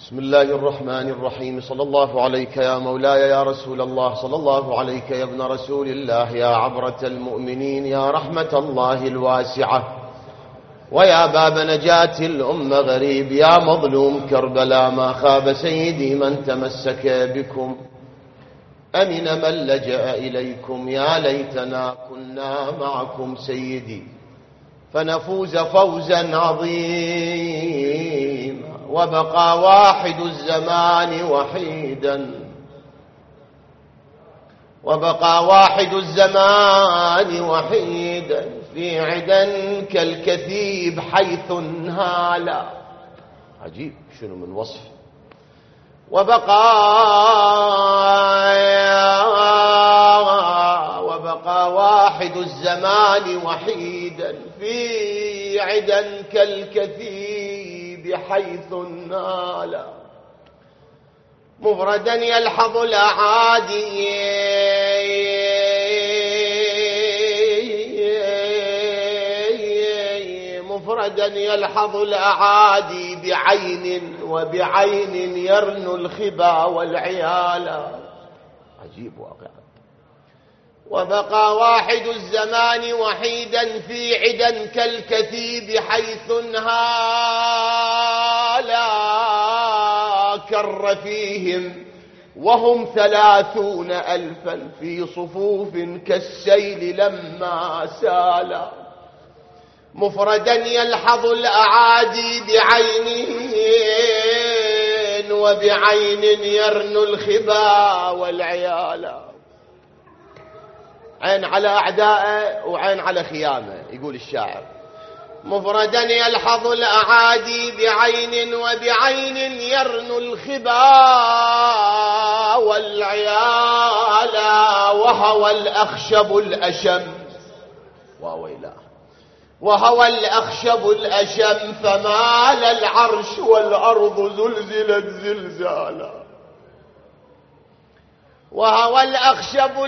بسم الله الرحمن الرحيم. صلى الله عليك يا مولاي يا رسول الله، صلى الله عليك يا ابن رسول الله، يا عبرة المؤمنين، يا رحمة الله الواسعة، ويا باب نجاة الأمة غريب، يا مظلوم كربلاء ما خاب سيدي من تمسك بكم، أمن من لجأ إليكم، يا ليتنا كنا معكم سيدي فنفوز فوزا عظيما. وبقى واحد الزمان وحيدا، وبقى واحد الزمان وحيدا في عدا كالكثيب حيث انهالا. عجيب شنو من وصف. وبقى واحد الزمان وحيدا في عدا كالكثيب حيث نالا، مفردا يلحظ الأعادي مفردا يلحظ الأعادي بعين، وبعين يرنو الخبا والعيالا. عجيب واقعا. وبقى واحد الزمان وحيدا في عدا كالكثيب حيث انهالا، كر فيهم وهم 30,000 في صفوف كالسيل لما سالا، مفردا يلحظ الأعادي بعين، وبعين يرنو الخبا والعيالا. عين على أعدائه وعين على خيامه، يقول الشاعر. مفردا يلحظ الأعادي بعين، وبعين يرنو الخبا والعيالا، وهو الأخشب الأشم وويلاه، وهو الأخشب الأشم فمال العرش والأرض زلزلت زلزالا، وهو الأخشب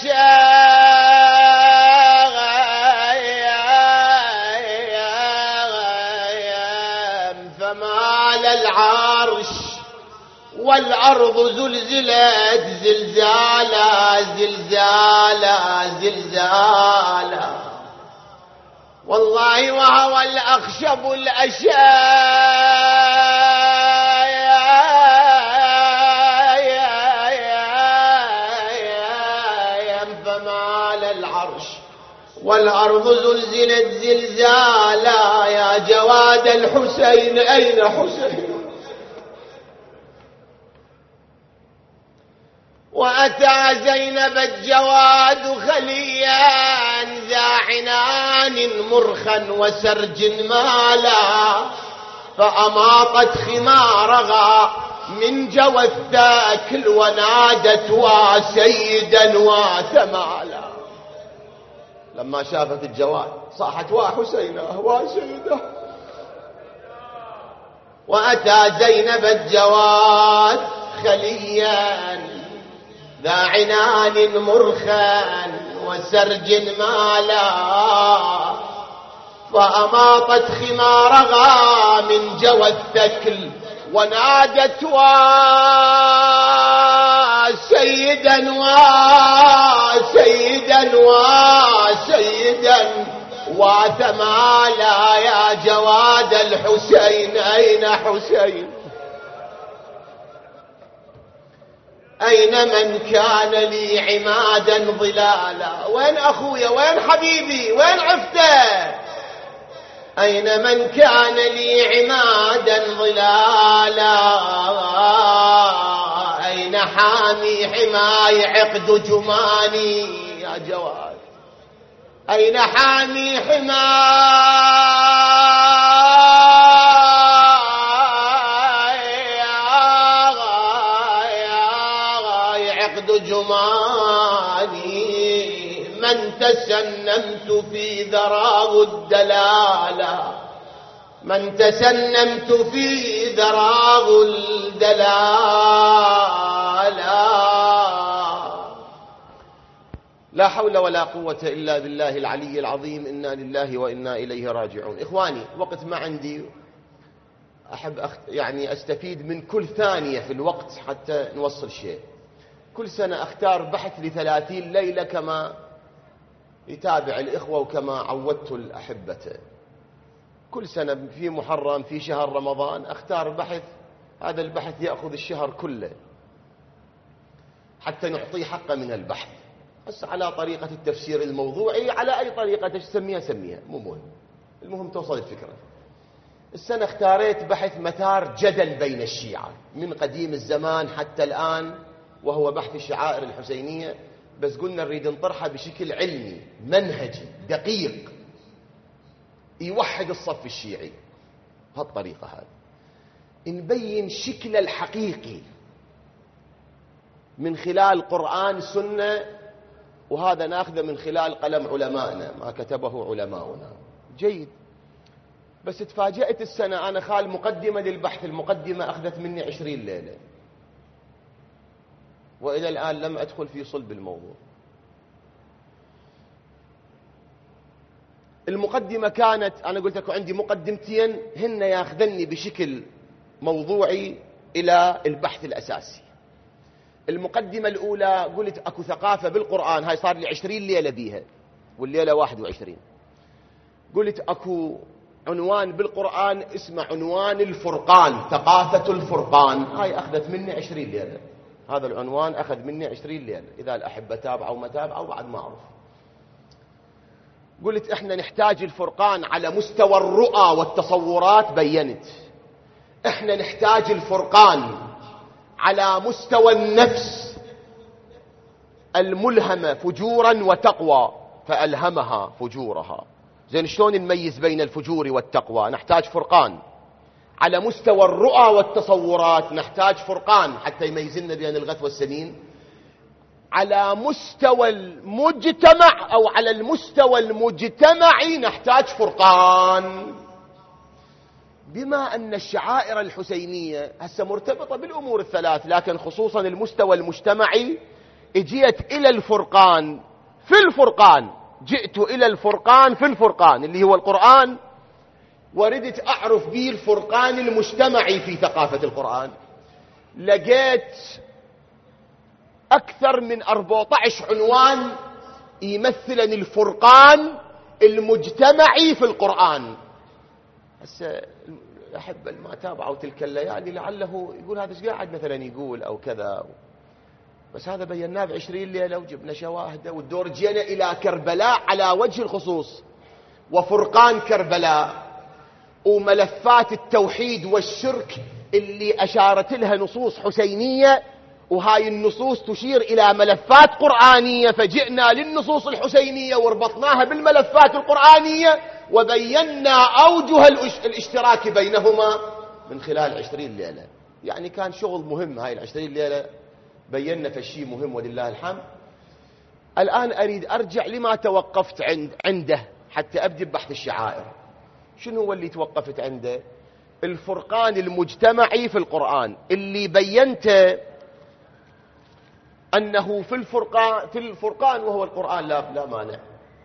الأشم فمال العرش والأرض زلزلت زلزالا زلزالا زلزالا. والله وهو الأخشب فمال العرش والأرض زلزلت زلزالا. يا جواد الحسين أين حسين؟ وأتى زينب الجواد خليا ذا عنان مرخا وسرج مالا، فأماطت خمارها من جوى الثاكل ونادت وسيدا وثمالا. لما شافت الجواد صاحت وحسينه وسيده. وأتى زينب الجواد خليا ذا عنان مرخا وسرج مالا، فأماطت خمارها من جوى الثكل ونادت وسيدا وسيدا وسيدا وثمالا. يا جواد الحسين أين حسين؟ أين من كان لي عمادا ظلالا؟ وين أخويا؟ وين حبيبي؟ وين عفته؟ أين من كان لي عمادا ظلالا؟ أين حامي حماي عقد جماني يا جواد؟ أين حامي حماي عقد جماني؟ من تسنمت في ذراه الدلالة، من تسنمت في ذراه الدلالة. لا حول ولا قوة إلا بالله العلي العظيم. إنا لله وإنا إليه راجعون. إخواني، وقت ما عندي أحب يعني أستفيد من كل ثانية في الوقت حتى نوصل شيء. كل سنة أختار بحث ل30 ليلة كما يتابع الإخوة وكما عودت الأحبة. كل سنة في محرم في شهر رمضان أختار بحث، هذا البحث يأخذ الشهر كله حتى نعطيه حقه من البحث. بس على طريقة التفسير الموضوعي، على أي طريقة تسميها سميها، مو مهم، المهم توصل الفكرة. السنة اختاريت بحث مثار جدل بين الشيعة من قديم الزمان حتى الآن، وهو بحث الشعائر الحسينية، بس قلنا نريد نطرحه بشكل علمي منهجي دقيق يوحد الصف الشيعي. بهالطريقة هذه نبين شكل الحقيقي من خلال قرآن سنة، وهذا ناخذه من خلال قلم علمائنا ما كتبه علماؤنا. جيد. بس تفاجأت السنة أنا خال مقدمة للبحث، المقدمة أخذت مني 20 ليلة، وإلى الآن لم أدخل في صلب الموضوع. المقدمة كانت، أنا قلت لكم عندي مقدمتين هن ياخذني بشكل موضوعي إلى البحث الأساسي. المقدمة الأولى قلت أكو ثقافة بالقرآن، هاي صار لي 20 ليلة بيها والليلة 21. قلت أكو عنوان بالقرآن اسمه عنوان الفرقان، ثقافة الفرقان، هاي أخذت مني 20 ليلة. هذا العنوان أخذ مني 20 ليلة، إذا الأحبة تابعوا ما تابعوا بعد ما أعرف. قلت إحنا نحتاج الفرقان على مستوى الرؤى والتصورات، بينت. إحنا نحتاج الفرقان على مستوى النفس الملهمة فجورا وتقوى فألهمها فجورها. زين شلون نميز بين الفجور والتقوى؟ نحتاج فرقان. على مستوى الرؤى والتصورات نحتاج فرقان حتى يميزنا بين الغث والسمين. على مستوى المجتمع أو على المستوى المجتمعي نحتاج فرقان. بما أن الشعائر الحسينية هسه مرتبطة بالأمور الثلاث، لكن خصوصا المستوى المجتمعي، اجيت إلى الفرقان في الفرقان، جئت إلى الفرقان في الفرقان اللي هو القرآن، وردت أعرف به الفرقان المجتمعي في ثقافة القرآن. لقيت أكثر من 14 عنوان يمثلني الفرقان المجتمعي في القرآن. هسه أحب ما تابعوا تلك الليالي لعله يقول هذا ايش قاعد مثلا يقول أو كذا، بس هذا بيناه ب20 ليلة وجبنا شواهده، والدور جينا إلى كربلاء على وجه الخصوص، وفرقان كربلاء، وملفات التوحيد والشرك اللي أشارت لها نصوص حسينية، وهاي النصوص تشير إلى ملفات قرآنية، فجئنا للنصوص الحسينية وربطناها بالملفات القرآنية وبينا أوجه الاشتراك بينهما من خلال 20 ليلة. يعني كان شغل مهم، هاي 20 ليلة بينا فشي مهم ولله الحمد. الآن أريد أرجع لما توقفت عنده حتى أبدأ ببحث الشعائر. شنو هو اللي توقفت عنده؟ الفرقان المجتمعي في القرآن، اللي بينت أنه في الفرقان وهو القرآن لا مانع.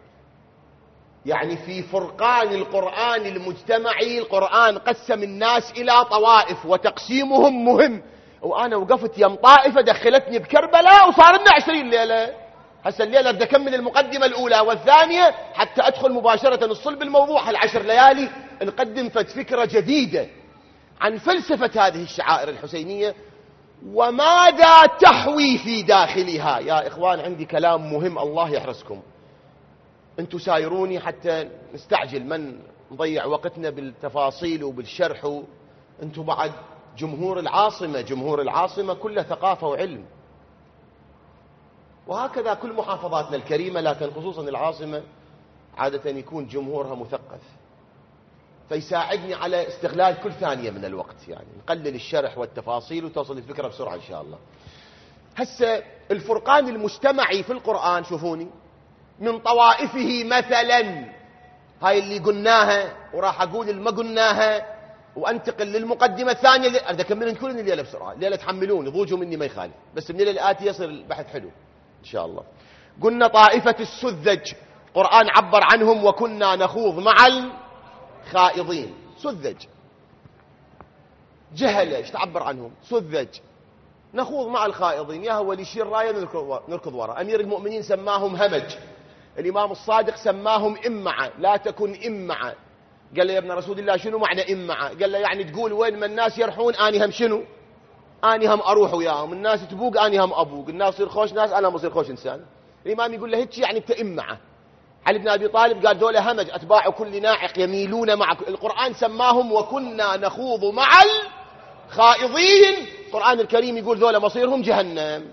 يعني في فرقان القرآن المجتمعي، القرآن قسم الناس إلى طوائف وتقسيمهم مهم، وأنا وقفت يم طائفة دخلتني بكربلاء وصار لنا 20 ليلة. هسه الليلة بدي أكمل المقدمة الأولى والثانية حتى أدخل مباشرة الصلب الموضوع. هال10 ليالي نقدم فكرة جديدة عن فلسفة هذه الشعائر الحسينية وماذا تحوي في داخلها. يا إخوان عندي كلام مهم، الله يحرسكم، أنتوا سايروني حتى نستعجل، من نضيع وقتنا بالتفاصيل وبالشرح. أنتوا بعد جمهور العاصمة كلها ثقافة وعلم، وهكذا كل محافظاتنا الكريمة، لكن خصوصا العاصمة عادة يكون جمهورها مثقف، فيساعدني على استغلال كل ثانية من الوقت، يعني نقلل الشرح والتفاصيل وتوصل الفكرة بسرعة إن شاء الله. هسه الفرقان المجتمعي في القرآن شوفوني من طوائفه مثلا، هاي اللي قلناها وراح أقول اللي ما قلناها وأنتقل للمقدمة الثانية. أريد أكمل كل الليلة بسرعة، الليلة تحملون ضوجوا مني ما يخالف، بس من الليلة الآتية يصير البحث حلو إن شاء الله. قلنا طائفة السذج، القرآن عبر عنهم وكنا نخوض مع الخائضين. سذج جهلة، ايش تعبر عنهم؟ سذج. نخوض مع الخائضين، يا هو اللي يشير راية نركض وراء. أمير المؤمنين سماهم همج، الإمام الصادق سماهم إمعة، لا تكن إمعة. قال له يا ابن رسول الله شنو معنى إمعة؟ قال له يعني تقول وين ما الناس يرحون أني هم شنو؟ أني هم أروح وياهم، الناس تبوق أني هم أبوق، الناس يصير خوش ناس أنا مصير خوش إنسان. الإمام يقول له هيك يعني إمعة. علي بن أبي طالب قال دولة همج، أتباع كل ناعق يميلون معك. القرآن سماهم وكنا نخوض مع الخائضين. القرآن الكريم يقول ذولا مصيرهم جهنم.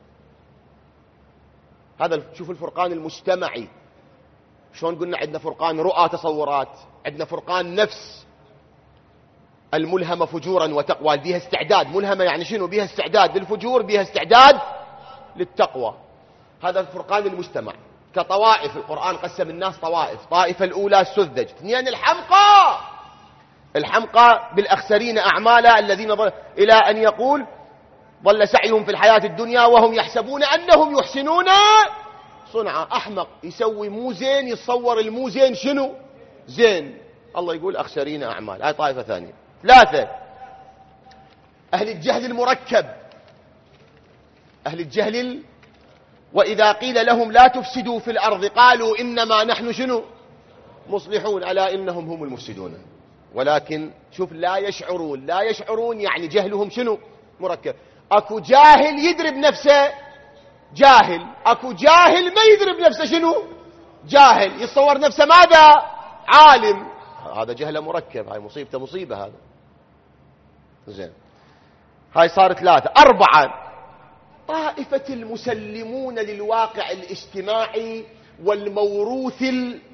هذا شوف الفرقان المجتمعي شلون قلنا عندنا فرقان رؤى تصورات، عندنا فرقان نفس الملهمة فجورا وتقوى، بيها استعداد. ملهمة يعني شنو؟ بيها استعداد للفجور، بيها استعداد للتقوى. هذا الفرقان المجتمع. كطوائف القرآن قسم الناس طوائف، طائفة الأولى السذج، اثنين الحمقى. الحمقى بالأخسرين أعمالا الذين إلى أن يقول ضل سعيهم في الحياة الدنيا وهم يحسبون أنهم يحسنون صنعا. أحمق يسوي مو زين، يتصور المو زين شنو؟ زين. الله يقول أخسرين أعمال. هاي طائفة ثانية. ثلاثة أهل الجهل المركب، أهل الجهل وإذا قيل لهم لا تفسدوا في الأرض قالوا إنما نحن شنو؟ مصلحون، ألا إنهم هم المفسدون ولكن شوف لا يشعرون. لا يشعرون يعني جهلهم شنو؟ مركب. أكو جاهل يدري بنفسه جاهل، أكو جاهل ما يدري بنفسه شنو؟ جاهل، يتصور نفسه ماذا؟ عالم. هذا جهل مركب، هاي مصيبته مصيبة. هذا زين. هاي صارت ثلاثة. أربعة طائفة المسلمون للواقع الاجتماعي والموروث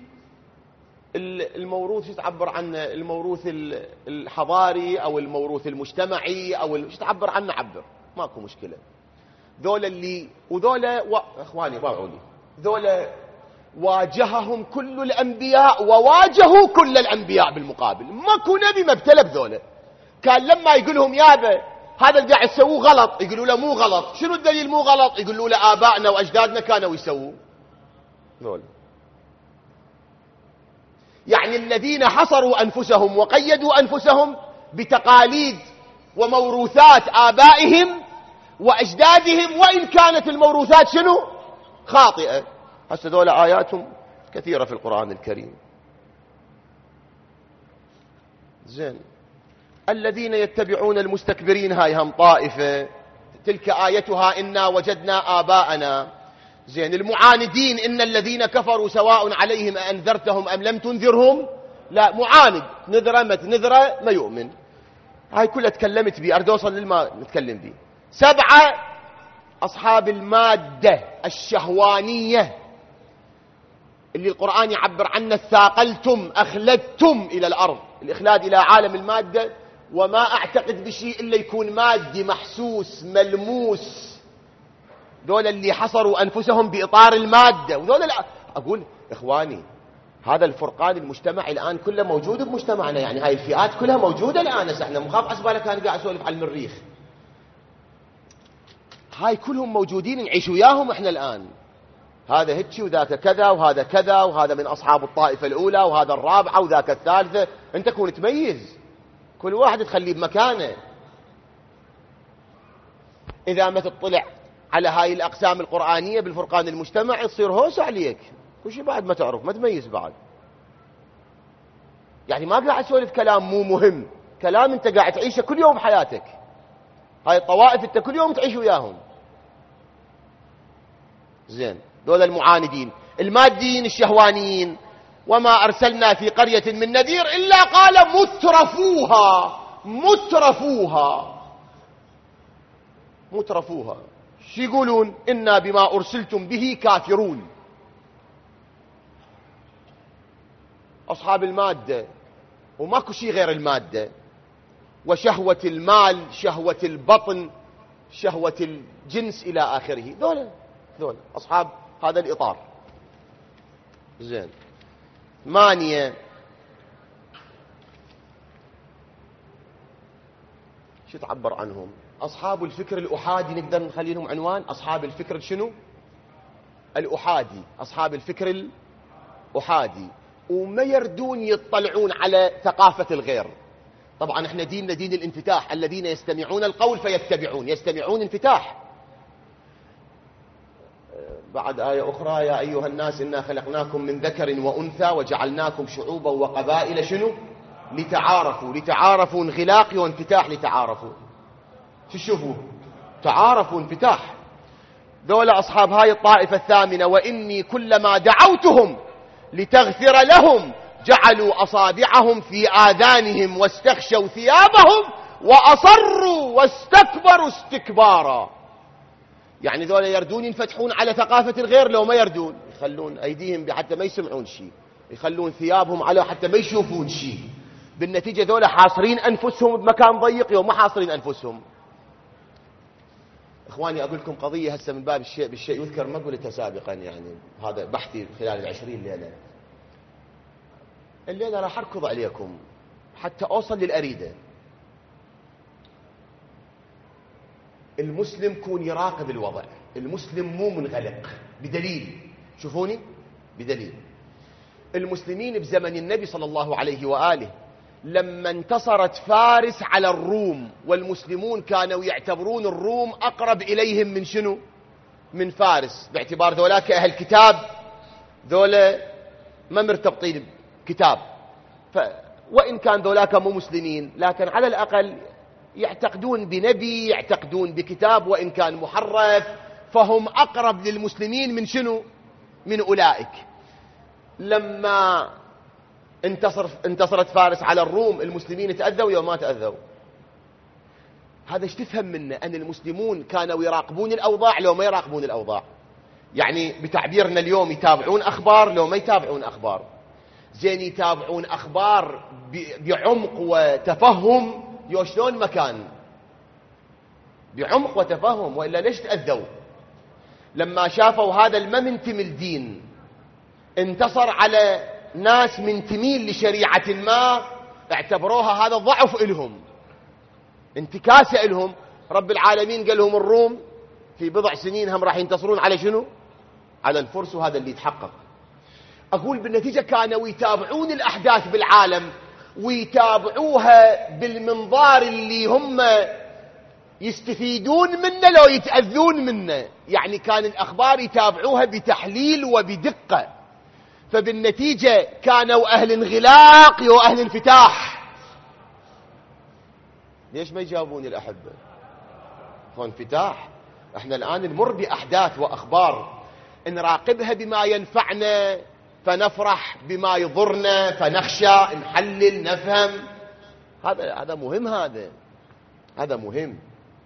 الموروث تعبر عنه الموروث الحضاري أو الموروث المجتمعي أو ايش تعبر عنه؟ عبر، ماكو مشكلة. ذولا اللي وذولا اخواني باعوني، ذولا واجههم كل الأنبياء وواجهوا كل الأنبياء بالمقابل. ماكو نبي ما ابتلى بذولا. كان لما يقول لهم يابا هذا اللي قاعد تسووه غلط، يقولوا له مو غلط. شنو الدليل مو غلط؟ يقولوا له آبائنا وأجدادنا كانوا يسووا. ذولا يعني الذين حصروا أنفسهم وقيدوا أنفسهم بتقاليد وموروثات آبائهم وأجدادهم، وإن كانت الموروثات شنو؟ خاطئة. هسه ذولا آياتهم كثيرة في القرآن الكريم. زين. الذين يتبعون المستكبرين، هاي هم طائفة، تلك آيتها إنا وجدنا آباءنا. زين. المعاندين إن الذين كفروا سواء عليهم أنذرتهم أم لم تنذرهم لا. معاند نذره ما نذره ما يؤمن. هاي كلها تكلمت بي، أريد أوصل للما نتكلم بي. سبعة أصحاب المادة الشهوانية اللي القرآن يعبر عنه ثاقلتم أخلدتم إلى الأرض، الإخلاد إلى عالم المادة. وما أعتقد بشيء إلا يكون مادي محسوس ملموس. دول اللي حصروا أنفسهم بإطار المادة، ودول أقول إخواني هذا الفرقان المجتمعي الآن كله موجود بمجتمعنا. يعني هاي الفئات كلها موجودة الآن. احنا مخاف أسبالك كان قاعد أسولف على المريخ. هاي كلهم موجودين نعيش وياهم احنا الآن. هذا هتشي وذاك كذا وهذا كذا، وهذا من أصحاب الطائفة الأولى وهذا الرابعة وذاك الثالثة. أنت كون تميز، كل واحد تخليه بمكانه. إذا ما تطلع على هاي الأقسام القرآنية بالفرقان المجتمعي تصير هوس عليك، كل شيء بعد ما تعرف ما تميز بعد. يعني ما قاعد أسولف كلام مو مهم، كلام أنت قاعد تعيشه كل يوم بحياتك. هاي الطوائف أنت كل يوم تعيش وياهم. زين. دول المعاندين الماديين الشهوانيين. وما أرسلنا في قرية من نذير إلا قال مترفوها. مترفوها مترفوها شو يقولون؟ إنا بما أرسلتم به كافرون. أصحاب المادة، وماكو شيء غير المادة، وشهوة المال، شهوة البطن، شهوة الجنس إلى آخره. دول أصحاب هذا الإطار. زين. 8 شو تعبر عنهم؟ أصحاب الفكر الأحادي. نقدر نخلي لهم عنوان أصحاب الفكر شنو؟ الأحادي. أصحاب الفكر الأحادي. وما يردون يطلعون على ثقافة الغير. طبعا احنا ديننا دين الانفتاح، الذين يستمعون القول فيتبعون، يستمعون انفتاح. بعد آية أخرى: يا أيها الناس إنا خلقناكم من ذكر وأنثى وجعلناكم شعوبا وقبائل شنو؟ لتعارفوا. لتعارفوا انغلاق وانفتاح، لتعارفوا. تشوفوا تعارفوا انفتاح. ذولا أصحاب هاي الطائفة الثامنة: وإني كلما دعوتهم لتغفر لهم جعلوا أصابعهم في آذانهم واستغشوا ثيابهم وأصروا واستكبروا استكبارا. يعني ذولا يردون ينفتحون على ثقافة الغير، لو ما يردون يخلون أيديهم حتى ما يسمعون شيء، يخلون ثيابهم على حتى ما يشوفون شيء. بالنتيجة ذولا حاصرين أنفسهم بمكان ضيق، يوم ما حاصرين أنفسهم. إخواني أقول لكم قضية هسه من باب الشيء بالشيء يذكر، ما قلتها سابقا، يعني هذا بحثي خلال 20 ليلة. الليلة راح أركض عليكم حتى أوصل للأريدة. المسلم كون يراقب الوضع، المسلم مو منغلق. بدليل، شوفوني بدليل، المسلمين بزمن النبي صلى الله عليه وآله لما انتصرت فارس على الروم، والمسلمون كانوا يعتبرون الروم أقرب إليهم من شنو؟ من فارس، باعتبار ذولاك أهل كتاب، ذولا ما مرتبطين بكتاب. وإن كان ذولاك مو مسلمين، لكن على الأقل يعتقدون بنبي، يعتقدون بكتاب، وإن كان محرف، فهم أقرب للمسلمين من شنو؟ من أولئك. لما انتصرت فارس على الروم، المسلمين تأذوا يوم ما تأذوا. هذا ايش تفهم منه؟ أن المسلمون كانوا يراقبون الأوضاع لو ما يراقبون الأوضاع. يعني بتعبيرنا اليوم يتابعون أخبار لو ما يتابعون أخبار. زين يتابعون أخبار بعمق وتفهم، شلون مكان بعمق وتفهم، وإلا ليش تأذوا؟ لما شافوا هذا المنتمي الدين انتصر على ناس منتمين لشريعة ما، اعتبروها هذا ضعف إلهم، انتكاسة إلهم. رب العالمين قال لهم الروم في بضع سنين هم راح ينتصرون على شنو؟ على الفرس، وهذا اللي يتحقق. أقول بالنتيجة كانوا يتابعون الأحداث بالعالم، ويتابعوها بالمنظار اللي هم يستفيدون منه لو يتأذون منه. يعني كان الأخبار يتابعوها بتحليل وبدقة، فبالنتيجة كانوا أهل انغلاق وأهل انفتاح. ليش ما يجاوبون الأحبة؟ فانفتاح. احنا الآن نمر بأحداث وأخبار، نراقبها بما ينفعنا فنفرح، بما يضرنا فنخشى، نحلل نفهم. هذا مهم، هذا مهم،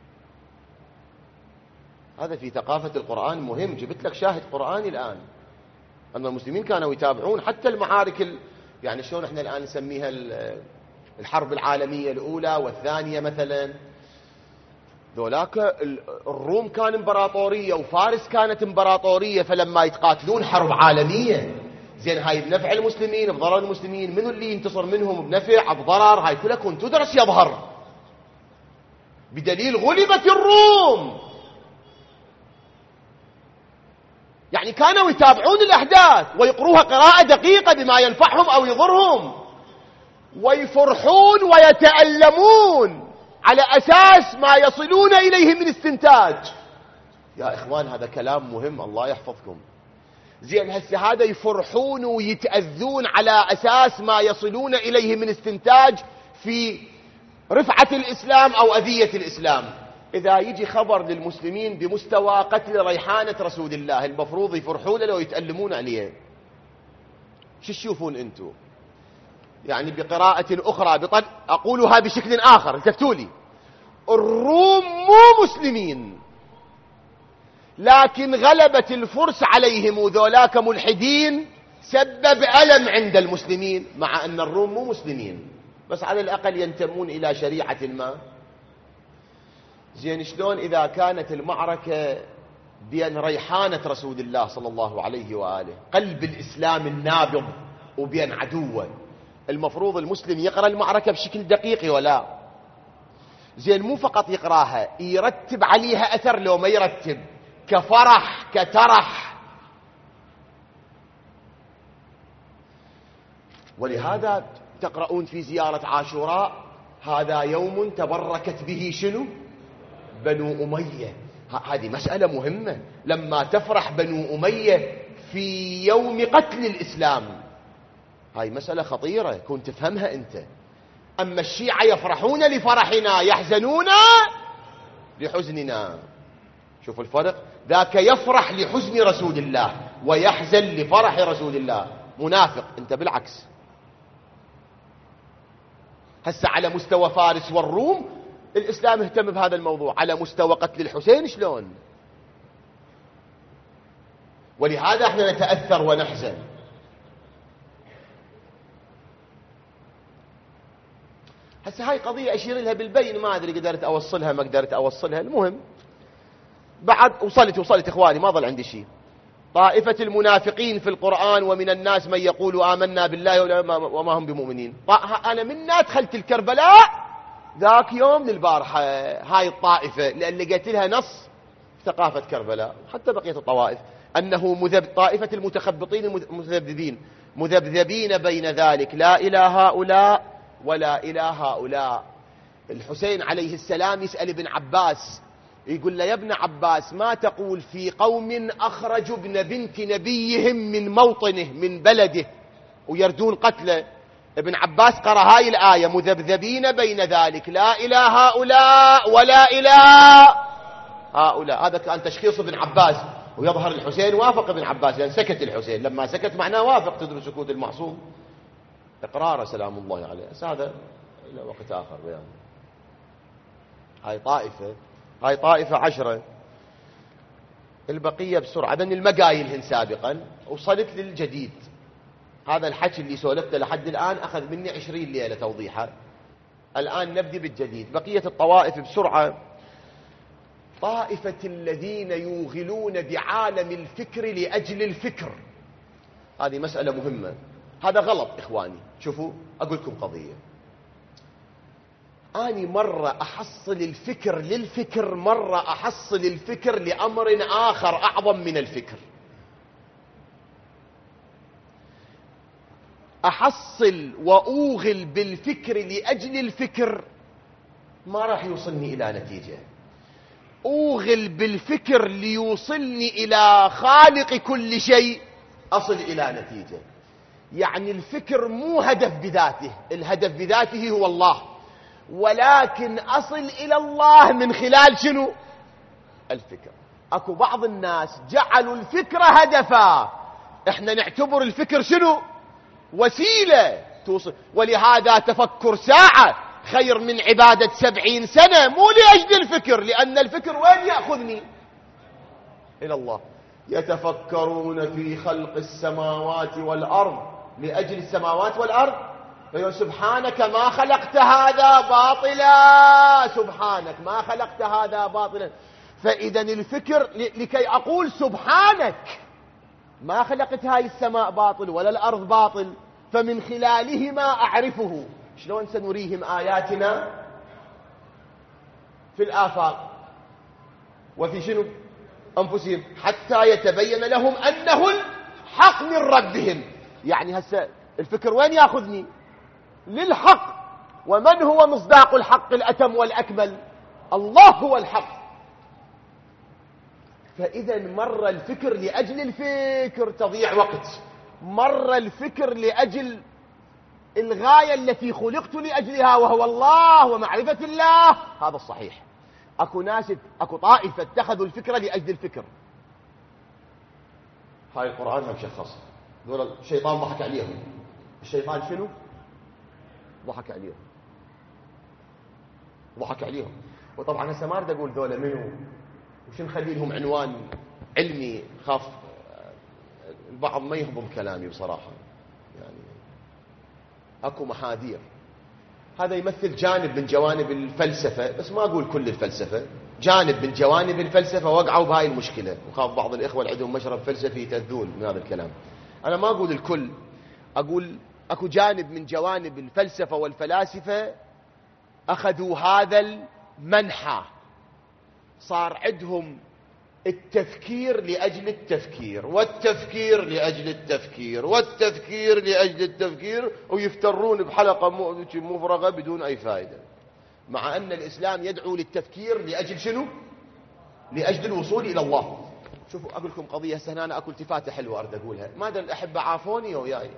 هذا في ثقافة القرآن مهم. جبت لك شاهد قرآني الآن أن المسلمين كانوا يتابعون حتى المعارك يعني شلون احنا الآن نسميها الحرب العالمية الأولى والثانية مثلا. ذولاك الروم كان امبراطورية وفارس كانت امبراطورية، فلما يتقاتلون حرب عالمية، زين هاي بنفع المسلمين بضرر المسلمين، منو اللي ينتصر منهم بنفع بضرر؟ هاي كلها كنت تدرس يظهر. بدليل غلبت الروم، يعني كانوا يتابعون الأحداث ويقروها قراءة دقيقة بما ينفعهم أو يضرهم، ويفرحون ويتألمون على أساس ما يصلون إليه من استنتاج. يا إخوان هذا كلام مهم، الله يحفظكم. زين هسه هذا يفرحون ويتأذون على أساس ما يصلون إليه من استنتاج في رفعة الإسلام أو أذية الإسلام. إذا يجي خبر للمسلمين بمستوى قتل ريحانة رسول الله، المفروض يفرحون لو يتألمون عليه. شو تشوفون أنتم؟ يعني بقراءة أخرى أقولها بشكل آخر، التفتوا لي. الروم مو مسلمين، لكن غلبة الفرس عليهم وذولاك ملحدين سبب ألم عند المسلمين، مع أن الروم مو مسلمين، بس على الأقل ينتمون إلى شريعة ما. زين شلون إذا كانت المعركة بين ريحانة رسول الله صلى الله عليه وآله قلب الإسلام النابض وبين عدوه؟ المفروض المسلم يقرأ المعركة بشكل دقيق ولا زين؟ مو فقط يقراها، يرتب عليها أثر لو ما يرتب، كفرح كترح. ولهذا تقرؤون في زيارة عاشوراء هذا يوم تبركت به شنو؟ بنو أمية. هذه مسألة مهمة، لما تفرح بنو أمية في يوم قتل الإسلام، هاي مسألة خطيرة، كنت تفهمها أنت. أما الشيعة يفرحون لفرحنا، يحزنون لحزننا. شوف الفرق، ذاك يفرح لحزن رسول الله ويحزن لفرح رسول الله. منافق أنت بالعكس. هسه على مستوى فارس والروم الإسلام اهتم بهذا الموضوع، على مستوى قتل الحسين شلون؟ ولهذا احنا نتأثر ونحزن. هسه هاي قضية أشير لها بالبين، ما أدري قدرت أوصلها ما قدرت أوصلها. المهم بعد وصلت إخواني، ما ظل عندي شيء. طائفة المنافقين في القرآن ومن الناس من يقول آمنا بالله وما هم بمؤمنين. أنا منا دخلت الكربلاء ذاك يوم للبارحة، هاي الطائفة لأن لقيت لها نص في ثقافة كربلاء، حتى بقية الطوائف، أنه طائفة المتخبطين المذبذبين مذبذبين بين ذلك، لا إلى هؤلاء ولا إلى هؤلاء. الحسين عليه السلام يسأل ابن عباس، يقول له يا ابن عباس ما تقول في قوم أخرجوا ابن بنت نبيهم من موطنه من بلده ويردون قتله؟ ابن عباس قرأ هاي الآية مذبذبين بين ذلك، لا إلى هؤلاء ولا إلى هؤلاء. هذا كان تشخيص ابن عباس، ويظهر الحسين وافق ابن عباس لأن سكت الحسين، لما سكت معناه وافق. تدري سكوت المعصوم إقراره سلام الله عليه. بس هذا إلى وقت آخر بيان. هاي طائفة 10. البقية بسرعة، ذن المقايل هن سابقا. وصلت للجديد، هذا الحكي اللي سولفته لحد الآن أخذ مني 20 ليلة توضيحه. الآن نبدي بالجديد. بقية الطوائف بسرعة. طائفة الذين يوغلون بعالم الفكر لأجل الفكر، هذه مسألة مهمة. هذا غلط إخواني. شوفوا أقول لكم قضية، أنا مرة أحصل الفكر للفكر، مرة أحصل الفكر لأمر آخر أعظم من الفكر. أحصل وأوغل بالفكر لأجل الفكر ما راح يوصلني إلى نتيجة. أوغل بالفكر ليوصلني إلى خالق كل شيء أصل إلى نتيجة. يعني الفكر مو هدف بذاته، الهدف بذاته هو الله، ولكن أصل إلى الله من خلال شنو؟ الفكر. أكو بعض الناس جعلوا الفكر هدفا، احنا نعتبر الفكر شنو؟ وسيلة توصل. ولهذا تفكر ساعة خير من عبادة 70 سنة، مو لأجل الفكر، لأن الفكر وين يأخذني؟ إلى الله. يتفكرون في خلق السماوات والأرض، لأجل السماوات والأرض. فيقول سبحانك ما خلقت هذا باطلا، سبحانك ما خلقت هذا باطلا. فإذا الفكر لكي أقول سبحانك ما خلقت هاي السماء باطل ولا الأرض باطل، فمن خلالهما أعرفه. شلون سنريهم آياتنا في الآفاق وفي شنو؟ أنفسهم حتى يتبين لهم أنه الحق من ربهم. يعني هسه الفكر وين يأخذني؟ للحق. ومن هو مصداق الحق الأتم والأكمل؟ الله هو الحق. فإذا مر الفكر لأجل الفكر تضيع وقت، مر الفكر لأجل الغاية التي خلقت لأجلها وهو الله ومعرفة الله، هذا الصحيح. أكو طائفة اتخذوا الفكرة لأجل الفكر. هاي القرآن هم شخص دول الشيطان ضحك عليهم. الشيطان شنو؟ ضحك عليهم. وطبعا هسه ما اريد اقول ذولا منو وش نخلي لهم عنوان علمي، خاف البعض ما يهضم كلامي بصراحة. يعني اكو محاذير. هذا يمثل جانب من جوانب الفلسفة، بس ما اقول كل الفلسفة، جانب من جوانب الفلسفة وقعوا بهاي المشكلة. وخاف بعض الإخوة اللي عندهم مشرب فلسفي يتذون من هذا الكلام. أنا ما أقول الكل، أقول أكو جانب من جوانب الفلسفة والفلاسفة أخذوا هذا المنحى، صار عندهم التفكير لأجل التفكير، والتفكير لأجل التفكير، والتفكير لأجل التفكير، ويفترون بحلقة مفرغة بدون أي فائدة. مع أن الإسلام يدعو للتفكير لأجل شنو؟ لأجل الوصول إلى الله. شوفوا أقول لكم قضية هسه، أنا أكل تفاتة حلوة أريد أقولها، ما أدري الأحبة عافوني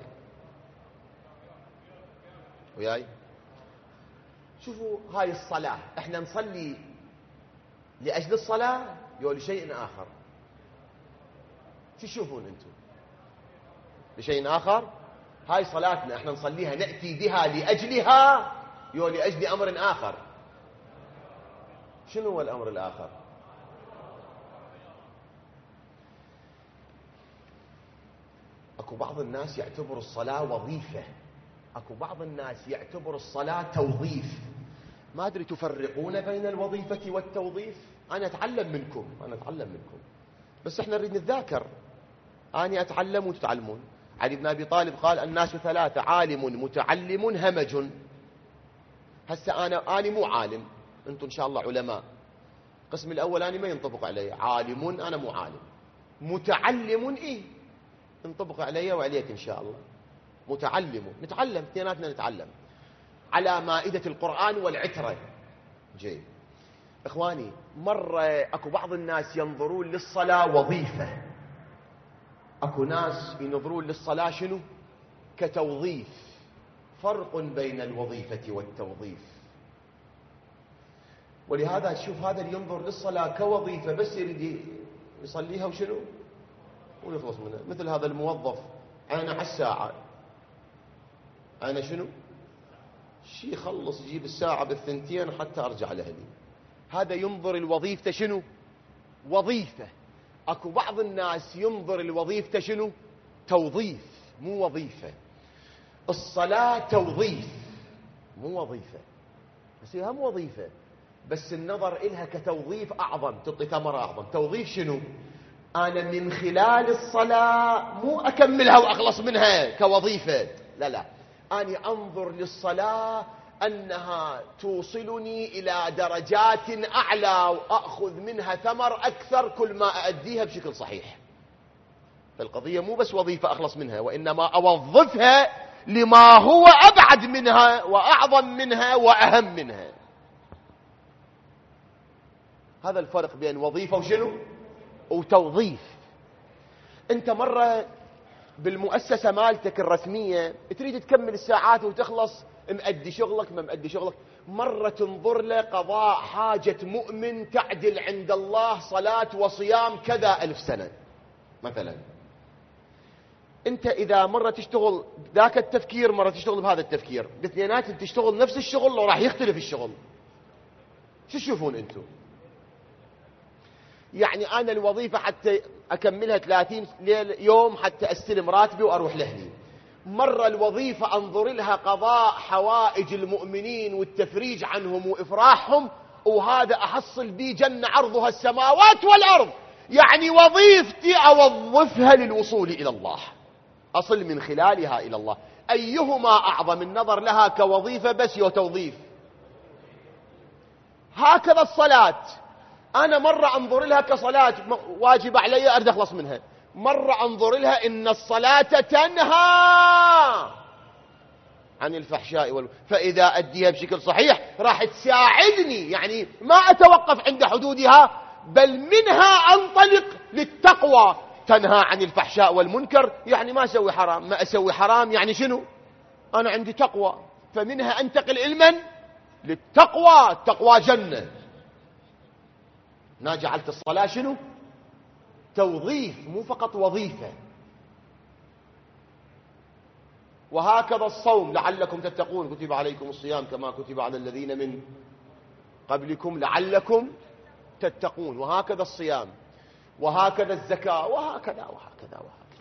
وياي. شوفوا هاي الصلاة، احنا نصلي لأجل الصلاة يو لشيء آخر؟ شو تشوفون أنتم؟ لشيء آخر؟ هاي صلاتنا احنا نصليها نأتي بها لأجلها يو لأجل أمر آخر؟ شنو هو الأمر الآخر؟ اكو بعض الناس يعتبر الصلاة وظيفة، اكو بعض الناس يعتبر الصلاة توظيف. ما ادري تفرقون بين الوظيفة والتوظيف؟ انا اتعلم منكم، بس احنا نريد نتذاكر، انا اتعلم وتتعلمون. علي بن ابي طالب قال الناس ثلاثة: عالم، متعلم، همج. هسه انا مو عالم، انتم ان شاء الله علماء. القسم الاول انا ما ينطبق علي، عالم انا مو عالم، متعلم ينطبق علي وعليك إن شاء الله. متعلم، نتعلم، اثنيناتنا نتعلم على مائدة القرآن والعترة. جيد إخواني، مرة أكو بعض الناس ينظرون للصلاة وظيفة، أكو ناس ينظرون للصلاة شنو؟ كتوظيف. فرق بين الوظيفة والتوظيف. ولهذا تشوف هذا اللي ينظر للصلاة كوظيفة بس يريد يصليها وشنو؟ ويخلص منها. مثل هذا الموظف عينه على الساعة، عينه شنو؟ شي يخلص يجيب الساعة بالثنتين حتى أرجع لأهلي. هذا ينظر الوظيفة شنو؟ وظيفة. أكو بعض الناس ينظر الوظيفة شنو؟ توظيف، مو وظيفة. الصلاة توظيف مو وظيفة، بس هي هم وظيفة، بس النظر إلها كتوظيف أعظم، تعطي ثمرة أعظم. توظيف شنو؟ أنا من خلال الصلاة مو أكملها وأخلص منها كوظيفة، لا، أنا أنظر للصلاة أنها توصلني إلى درجات أعلى وأخذ منها ثمر أكثر كل ما أؤديها بشكل صحيح. فالقضية مو بس وظيفة أخلص منها، وإنما أوظفها لما هو أبعد منها وأعظم منها وأهم منها. هذا الفرق بين وظيفة وشنو؟ وتوظيف. انت مرة بالمؤسسة مالتك الرسمية تريد تكمل الساعات وتخلص، مأدي شغلك ما مأدي شغلك. مرة تنظر له قضاء حاجة مؤمن تعدل عند الله صلاة وصيام كذا 1000 سنة مثلا. انت اذا مرة تشتغل ذاك التفكير، مرة تشتغل بهذا التفكير، باثنينات تشتغل نفس الشغل لو راح يختلف الشغل. شو تشوفون انتم؟ يعني أنا الوظيفة حتى أكملها 30 يوم حتى أستلم راتبي وأروح لأهلي. مرة الوظيفة أنظر لها قضاء حوائج المؤمنين والتفريج عنهم وإفراحهم، وهذا أحصل بي جنة عرضها السماوات والأرض. يعني وظيفتي أوظفها للوصول إلى الله، أصل من خلالها إلى الله. أيهما أعظم؟ النظر لها كوظيفة بس توظيف. هكذا الصلاة، أنا مرة أنظر لها كصلاة واجب علي أريد أخلص منها، مرة أنظر لها إن الصلاة تنهى عن الفحشاء فإذا أديها بشكل صحيح راح تساعدني، يعني ما أتوقف عند حدودها بل منها أنطلق للتقوى. تنهى عن الفحشاء والمنكر يعني ما أسوي حرام، ما أسوي حرام يعني شنو؟ أنا عندي تقوى، فمنها أنتقل علما للتقوى. التقوى جنة. أنا جعلت الصلاة شنو؟ توظيف مو فقط وظيفة. وهكذا الصوم لعلكم تتقون، كتب عليكم الصيام كما كتب على الذين من قبلكم لعلكم تتقون. وهكذا الصيام، وهكذا الزكاة، وهكذا وهكذا وهكذا.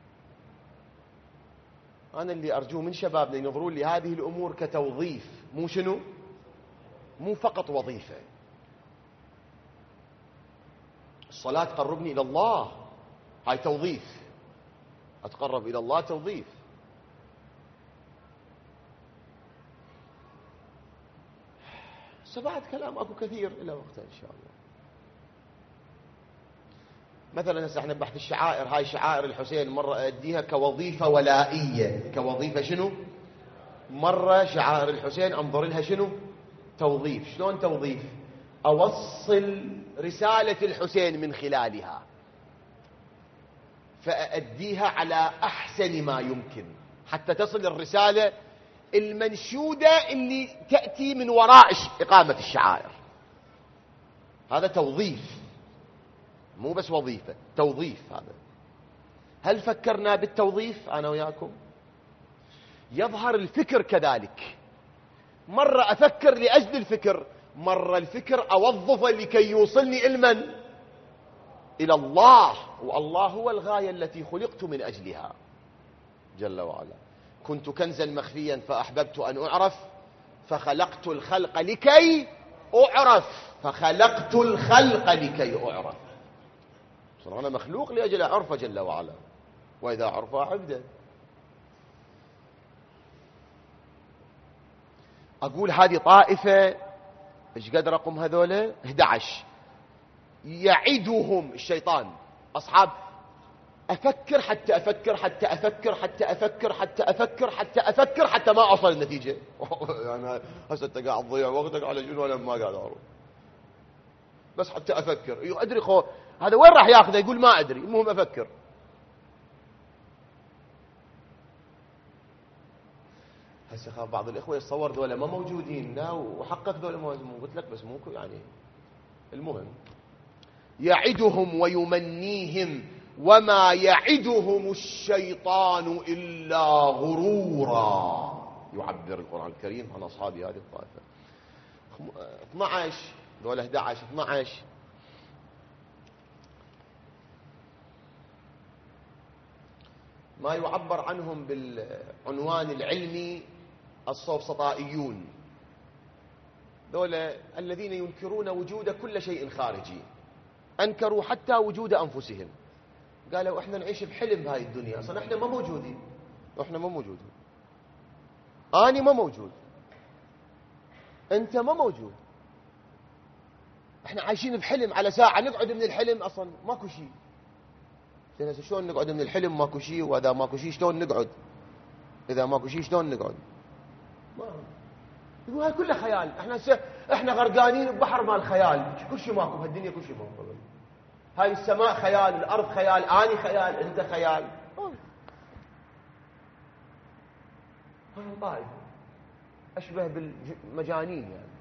أنا اللي أرجوه من شبابنا ينظرون لهذه الأمور كتوظيف، مو شنو؟ مو فقط وظيفة. الصلاة تقربني إلى الله، هاي توظيف. أتقرب إلى الله توظيف. سبعة كلام أكو كثير إلى وقتها إن شاء الله. مثلا هسه احنا بحث الشعائر، هاي شعائر الحسين مرة أديها كوظيفة ولائية. كوظيفة شنو؟ مرة شعائر الحسين أنظر لها شنو؟ توظيف. شلون توظيف؟ أوصل رسالة الحسين من خلالها، فأأديها على أحسن ما يمكن حتى تصل الرسالة المنشودة اللي تأتي من وراء إقامة الشعائر. هذا توظيف، مو بس وظيفة، توظيف. هذا هل فكرنا بالتوظيف أنا وياكم؟ يظهر الفكر كذلك، مرة أفكر لأجل الفكر، مرة الفكر أوظفه لكي يوصلني إلمن؟ إلى الله، والله هو الغاية التي خلقت من أجلها جل وعلا. كنت كنزا مخفيا فأحببت أن أعرف فخلقت الخلق لكي أعرف، فخلقت الخلق لكي أعرف. أنا مخلوق لأجل أعرف جل وعلا، وإذا عرف عبده. أقول هذه طائفة، إيش قد رقم هذولا؟ 11. يعدهم الشيطان أصحاب أفكر حتى أفكر حتى أفكر حتى أفكر حتى أفكر حتى أفكر حتى ما أوصل النتيجة. يعني هسه أنت قاعد تضيع وقتك على شنو؟ أنا ما قاعد أعرف، بس حتى أفكر. أدري هذا وين راح ياخذه؟ يقول ما أدري، المهم أفكر. هسه خاف بعض الإخوة يتصور ذولا ما موجودين. لا، وحقق ذولا موجودين، قلت لك بس مو يعني. المهم يعدهم ويمنيهم وما يعدهم الشيطان إلا غرورا، يعبر القرآن الكريم عن أصحاب هذه الطائفة. 12 ذولا 11 12 ما يعبر عنهم بالعنوان العلمي السفسطائيون، ذولا الذين ينكرون وجود كل شيء خارجي، أنكروا حتى وجود أنفسهم. قالوا إحنا نعيش بحلم بهاي الدنيا، أصلا إحنا ما موجودين، إحنا ما موجودين، أنا ما موجود، أنت ما موجود، إحنا عايشين بحلم. على ساعة نقعد من الحلم أصلا ماكو شيء. شلون نقعد من الحلم ماكو شيء؟ وإذا ماكو شيء شلون نقعد؟ إذا ماكو شيء شلون نقعد؟ ما يقول هاي كلها خيال. إحنا غرقانين ببحر مال خيال، كل شيء ماكو بهالدنيا، كل شيء ماكو. هاي السماء خيال، الأرض خيال، أنا خيال، أنت خيال. هاي طائفة أشبه بالمجانين يعني.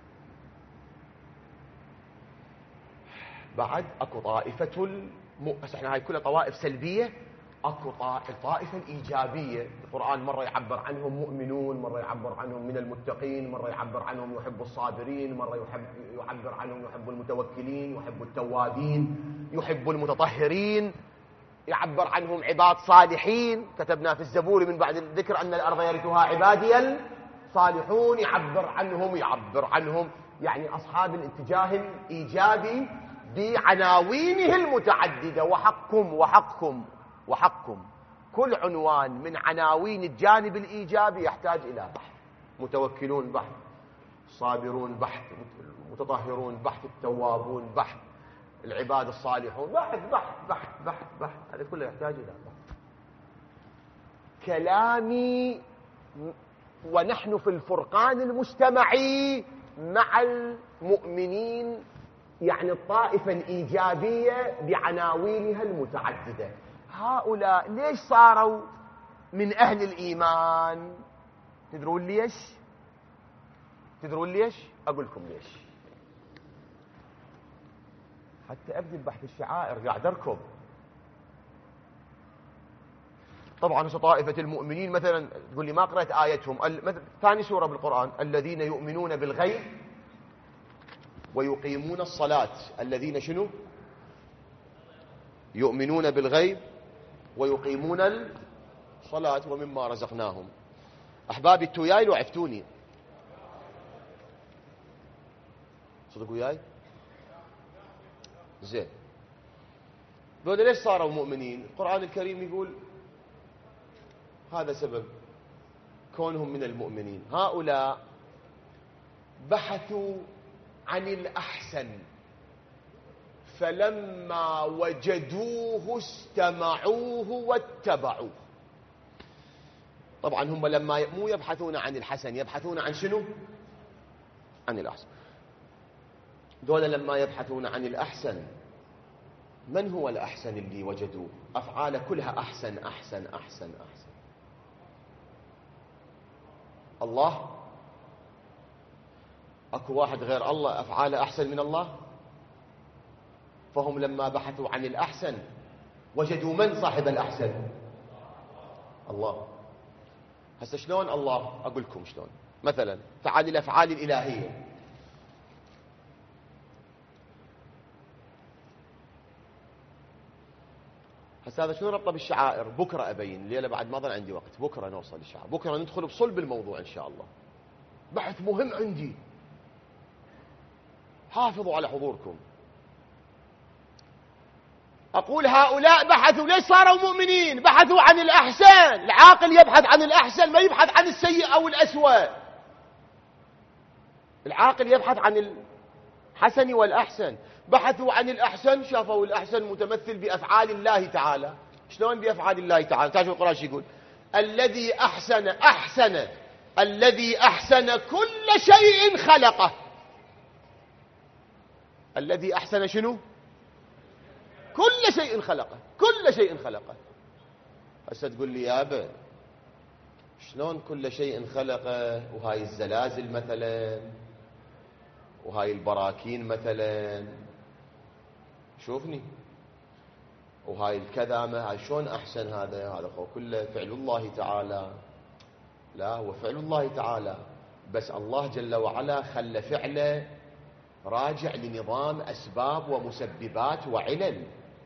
بعد أكو طائفة بس احنا هاي كلها طوائف سلبية. أكو الطائفة الإيجابية. القرآن مرة يعبر عنهم مؤمنون، مرة يعبر عنهم من المتقين، مرة يعبر عنهم يحب الصابرين، مرة يعبر عنهم يحب المتوكلين، يحب التوابين، يحب المتطهرين، يعبر عنهم عباد صالحين. كتبنا في الزبور من بعد الذكر أن الأرض يرثها عبادي الصالحون. يعبر عنهم يعني أصحاب الاتجاه الإيجابي بعناوينه المتعددة. وحقكم كل عنوان من عناوين الجانب الإيجابي يحتاج إلى بحث. متوكلون بحث، صابرون بحث، متطهرون بحث، التوابون بحث، العباد الصالحون بحث بحث بحث بحث بحث. هذا كله يحتاج إلى بحث. كلامي ونحن في الفرقان المجتمعي مع المؤمنين، يعني الطائفة الإيجابية بعناوينها المتعددة. هؤلاء ليش صاروا من أهل الإيمان؟ تدرون ليش؟ أقول لكم ليش. حتى أبدي بحث الشعائر قاعد أركض. طبعا طائفة المؤمنين مثلا تقول لي ما قرأت آيتهم. ثاني سورة بالقرآن الذين يؤمنون بالغيب ويقيمون الصلاة. الذين شنو؟ يؤمنون بالغيب ويقيمون الصلاة ومما رزقناهم. أحبابي انتوا وياي لو عفتوني؟ صدقوا وياي؟ زين. دول ليش صاروا مؤمنين؟ القرآن الكريم يقول هذا سبب كونهم من المؤمنين. هؤلاء بحثوا عن الأحسن فلما وجدوه استمعوه واتبعوه. طبعا هم لما مو يبحثون عن الحسن، يبحثون عن شنو؟ عن الأحسن. دول لما يبحثون عن الأحسن، من هو الأحسن اللي وجدوه؟ أفعال كلها أحسن أحسن أحسن أحسن. الله؟ أكو واحد غير الله أفعاله أحسن من الله؟ فهم لما بحثوا عن الأحسن وجدوا من صاحب الأحسن؟ الله. هسه شلون الله؟ أقول لكم شلون. مثلا تعال الأفعال الإلهية. هسه هذا شنو ربطه بالشعائر؟ بكرة أبين، الليلة بعد ما ظل عندي وقت، بكرة نوصل للشعائر، بكرة ندخل بصلب الموضوع إن شاء الله. بحث مهم عندي، حافظوا على حضوركم. أقول هؤلاء بحثوا، ليش صاروا مؤمنين؟ بحثوا عن الأحسن. العاقل يبحث عن الأحسن، ما يبحث عن السيء أو الأسوأ. العاقل يبحث عن الحسن والأحسن. بحثوا عن الأحسن، شافوا الأحسن متمثل بأفعال الله تعالى. شلون بأفعال الله تعالى؟ تعالوا القرآن شو يقول؟ الذي أحسن الذي أحسن كل شيء خلقه. الذي أحسن شنو؟ كل شيء خلقه، كل شيء خلقه. هسه تقول لي يابا شلون كل شيء خلقه؟ وهاي الزلازل مثلا، وهاي البراكين مثلا، شوفني، وهاي الكذامة، هاي شلون أحسن؟ هذا كله فعل الله تعالى. لا، هو فعل الله تعالى، بس الله جل وعلا خلى فعله راجع لنظام أسباب ومسببات وعلل،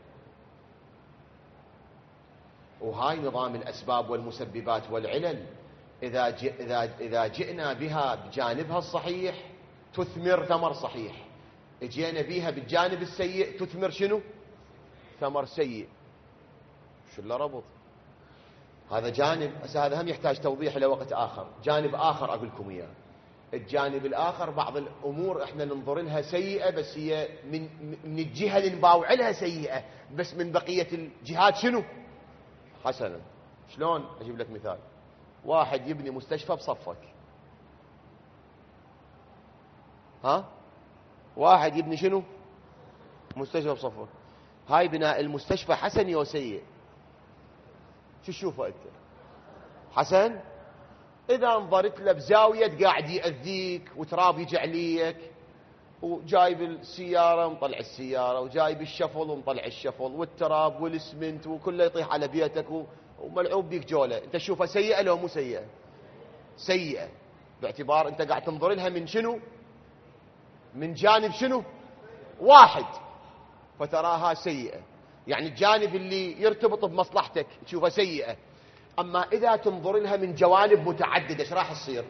وهاي نظام الأسباب والمسببات والعلل إذا جئنا بها بجانبها الصحيح تثمر ثمر صحيح، اجينا بها بالجانب السيء تثمر شنو؟ ثمر سيء. شو اللي ربط؟ هذا جانب، هذا هم يحتاج توضيح لوقت آخر. جانب آخر أقول لكم إياه. الجانب الآخر بعض الأمور إحنا ننظر لها سيئة، بس هي من الجهة اللي نباوع لها سيئة، بس من بقية الجهات شنو؟ حسنا. شلون؟ أجيب لك مثال. واحد يبني مستشفى بصفك، ها؟ واحد يبني شنو؟ مستشفى بصفك. هاي بناء المستشفى حسن أو سيء؟ شو تشوفه أنت؟ حسن؟ إذا انظرت له بزاوية قاعد يأذيك وتراب يجي عليك، وجايب السيارة ومطلع السيارة، وجايب الشفل ومطلع الشفل، والتراب والاسمنت وكله يطيح على بيتك وملعوب بيك جولة، أنت تشوفها سيئة لو مو سيئة؟ سيئة، باعتبار أنت قاعد تنظر لها من شنو؟ من جانب شنو؟ واحد، فتراها سيئة. يعني الجانب اللي يرتبط بمصلحتك تشوفها سيئة. أما إذا تنظر لها من جوانب متعددة ايش راح تصير؟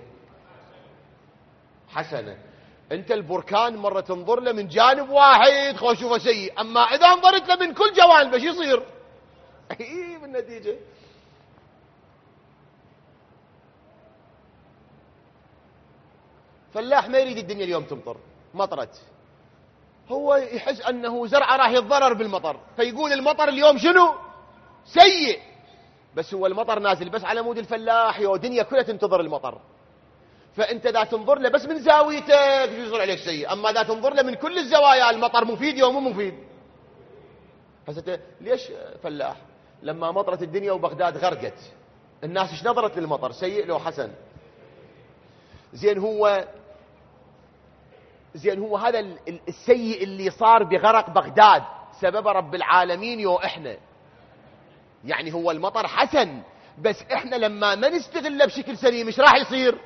حسنة. أنت البركان مرة تنظر له من جانب واحد خوش تشوفه سيء، أما إذا انظرت له من كل جوانب ايش يصير؟ بالنتيجة فلاح ما يريد الدنيا اليوم تمطر، مطرت، هو يحس أنه زرعه راح يتضرر بالمطر، فيقول المطر اليوم شنو؟ سيء. بس هو المطر نازل بس على مود الفلاح، يا دنيا كلها تنتظر المطر. فأنت إذا تنظر له بس من زاويتك يصير عليك سيء، أما إذا تنظر له من كل الزوايا المطر مفيد يوم مو مفيد. ليش فلاح لما مطرت الدنيا وبغداد غرقت الناس ايش نظرت للمطر؟ سيء لو حسن؟ زين هو هذا السيء اللي صار بغرق بغداد سبب رب العالمين يو احنا. يعني هو المطر حسن، بس احنا لما ما نستغله بشكل سليم ايش راح يصير؟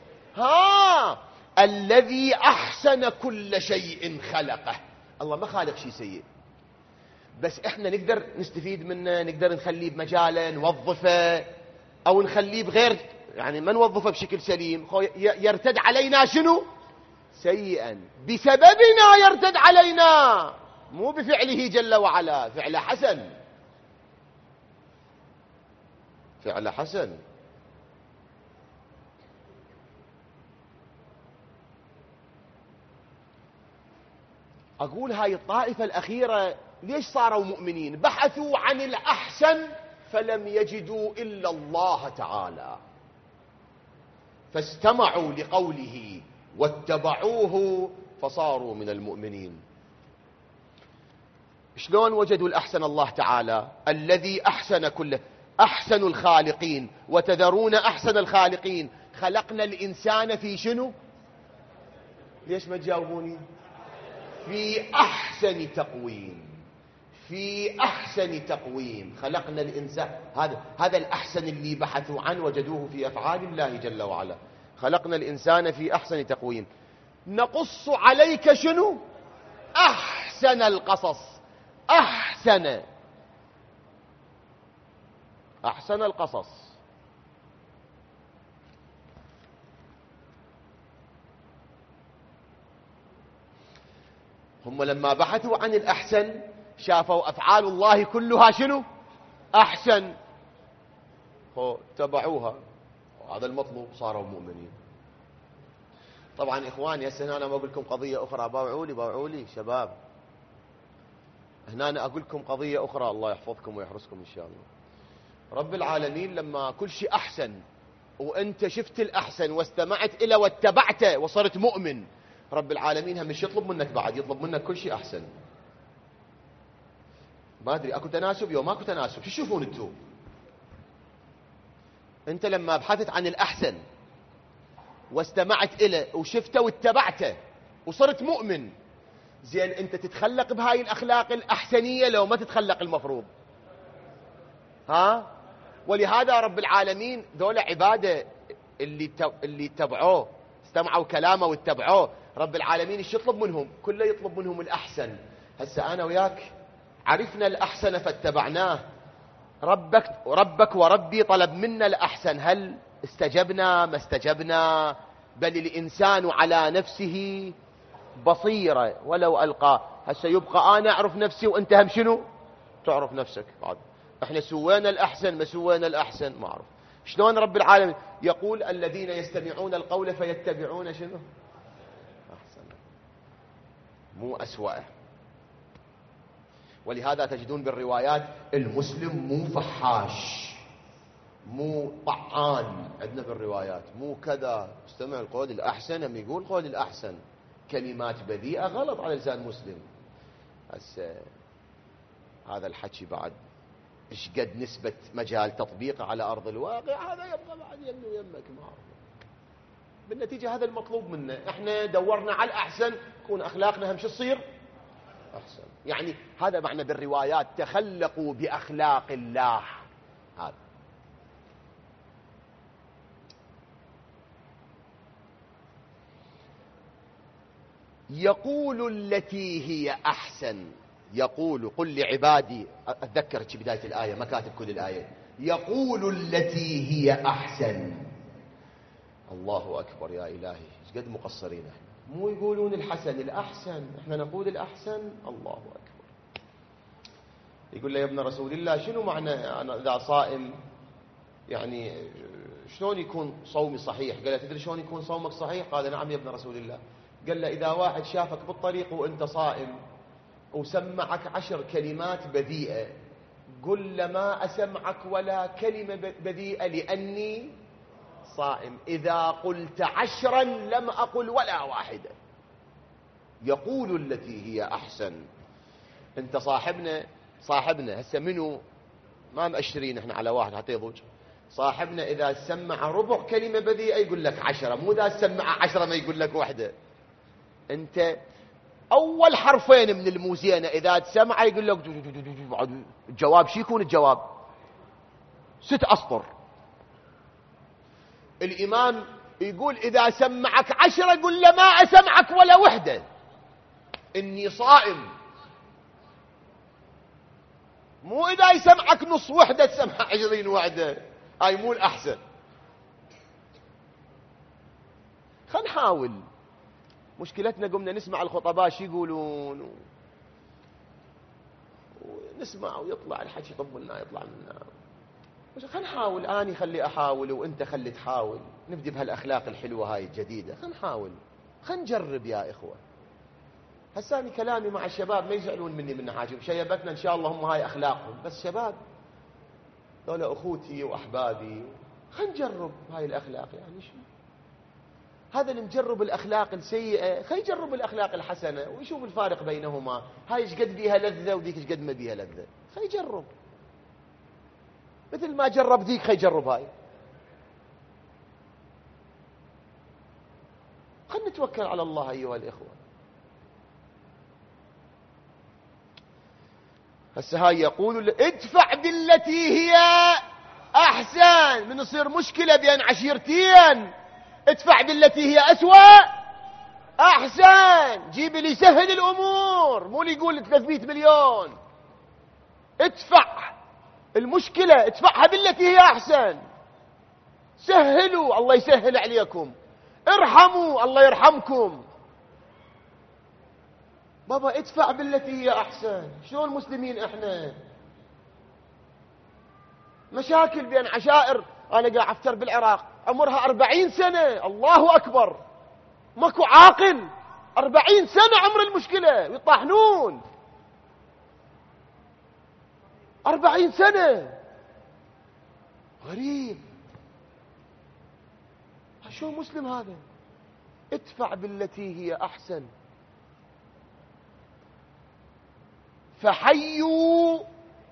الذي احسن كل شيء خلقه. الله ما خالق شيء سيء، بس احنا نقدر نستفيد منه، نقدر نخليه بمجاله، نوظفه، او نخليه بغير، يعني ما نوظفه بشكل سليم، يرتد علينا شنو؟ سيئا. بسببنا يرتد علينا، مو بفعله جل وعلا. فعل حسن، فعل حسن. أقول هاي الطائفة الأخيرة ليش صاروا مؤمنين؟ بحثوا عن الأحسن فلم يجدوا إلا الله تعالى، فاستمعوا لقوله واتبعوه فصاروا من المؤمنين. شلون وجدوا الأحسن؟ الله تعالى الذي أحسن كله، أحسن الخالقين، وتذرون أحسن الخالقين. خلقنا الإنسان في شنو؟ ليش ما تجاوبوني؟ في أحسن تقويم. في أحسن تقويم خلقنا الإنسان. هذا الأحسن اللي بحثوا عنه وجدوه في أفعال الله جل وعلا. خلقنا الإنسان في أحسن تقويم. نقص عليك شنو؟ أحسن القصص. أحسن القصص. هم لما بحثوا عن الأحسن شافوا أفعال الله كلها شنو؟ أحسن، تبعوها، وهذا المطلوب، صاروا مؤمنين. طبعا إخواني هسه أنا ما أقول لكم قضية أخرى، باوعوا لي شباب، هنا أنا أقول لكم قضية أخرى، الله يحفظكم ويحرسكم إن شاء الله. رب العالمين لما كل شيء أحسن وأنت شفت الأحسن واستمعت إلى واتبعته وصرت مؤمن، رب العالمين هم مش يطلب منك بعد، يطلب منك كل شيء أحسن. ما أدري أكو تناسب يوم ماكو تناسب، شو تشوفون انتم؟ أنت لما بحثت عن الأحسن واستمعت إليه وشفته واتبعته وصرت مؤمن، زين أنت تتخلق بهاي الأخلاق الأحسنية لو ما تتخلق المفروض؟ ولهذا رب العالمين ذولا عبادة اللي اتبعوه، استمعوا كلامه واتبعوه، رب العالمين ايش يطلب منهم؟ كله يطلب منهم الأحسن. هسه أنا وياك عرفنا الأحسن فاتبعناه، ربك وربي طلب منا الأحسن، هل استجبنا ما استجبنا؟ بل الإنسان على نفسه بصيرة ولو ألقى. هسه يبقى أنا أعرف نفسي وأنت هم شنو تعرف نفسك. بعد احنا سوينا الأحسن ما سوينا الأحسن ما أعرف. شلون رب العالمين يقول الذين يستمعون القول فيتبعون شنو؟ أحسن، مو أسوأ. ولهذا تجدون بالروايات المسلم مو فحاش، مو طعان، عندنا بالروايات مو كذا، استمع القول الأحسن، هم يقول قول الأحسن، كلمات بذيئة غلط على لسان مسلم. هسه هذا الحكي بعد ايش قد نسبة مجال تطبيقه على أرض الواقع؟ هذا يبقى بعد يمي ويمك، ما أعرف. بالنتيجة هذا المطلوب منا، احنا دورنا على الأحسن، تكون أخلاقنا هم شو تصير؟ أحسن. يعني هذا معنى بالروايات تخلقوا بأخلاق الله. هذا يقول التي هي أحسن. يقول قل لعبادي، أتذكر بداية الآية ما كاتب كل الآية، يقول التي هي أحسن. الله أكبر يا إلهي، ايش قد مقصرين احنا، مو يقولون الحسن الأحسن، احنا نقول الأحسن. الله أكبر. يقول له يا ابن رسول الله شنو معنى أنا إذا صائم يعني شلون يكون صومي صحيح؟ قال له تدري شلون يكون صومك صحيح؟ قال نعم يا ابن رسول الله. قال له إذا واحد شافك بالطريق وأنت صائم وسمعك 10 كلمات بذيئة، قل له ما أسمعك ولا كلمة بذيئة لأني صائم، إذا قلت 10 لم أقل ولا واحدة. يقول التي هي أحسن. أنت صاحبنا هسه منو ما مأشرين احنا على واحد حتى يضوج. صاحبنا إذا سمع ربع كلمة بذيئة يقول لك 10، مو إذا سمع 10 ما يقول لك واحدة. أنت أول حرفين من الموزينة إذا تسمع يقول لك الجواب شو يكون؟ الجواب 6 أسطر. الإمام يقول إذا سمعك 10 قل له ما أسمعك ولا وحدة، إني صائم. مو إذا يسمعك نص وحدة تسمع 20 وحدة، هاي مو الأحسن. خلينا نحاول. مشكلتنا قمنا نسمع الخطباء شو يقولون ونسمع ويطلع الحكي طب لنا يطلع لنا. خلينا نحاول، أنا خلي أحاول وأنت خلي تحاول، نبدي بهالأخلاق الحلوة هاي الجديدة. خلينا نحاول، خلينا نجرب يا إخوة. هساني كلامي مع الشباب ما يزعلون مني من حاجة، شيبتنا إن شاء الله هم هاي أخلاقهم، بس شباب دول أخوتي وأحبابي، خلينا نجرب هاي الأخلاق. يعني شو هذا اللي مجرب الأخلاق السيئة خلي يجرب الأخلاق الحسنة ويشوف الفارق بينهما. هاي ايش قد بيها لذة وذيك ايش قد ما بيها لذة، خلي يجرب مثل ما جرب ذيك خلي يجرب هاي. خلينا نتوكل على الله أيها الإخوة. هسه هاي يقول ادفع بالتي هي أحسن، من يصير مشكلة بين عشيرتين ادفع بالتي هي أسوأ أحسن. جيب اللي يسهل الأمور، مو اللي يقول 300 مليون. ادفع المشكلة، ادفعها بالتي هي أحسن. سهلوا الله يسهل عليكم، ارحموا الله يرحمكم. بابا ادفع بالتي هي أحسن. شلون مسلمين احنا؟ مشاكل بين عشائر. أنا قاعد أفتر بالعراق عمرها 40 سنة، الله أكبر، ماكو عاقل 40 سنة عمر المشكلة ويطاحنون 40 سنة. غريب، شو مسلم هذا؟ ادفع بالتي هي أحسن فحيوا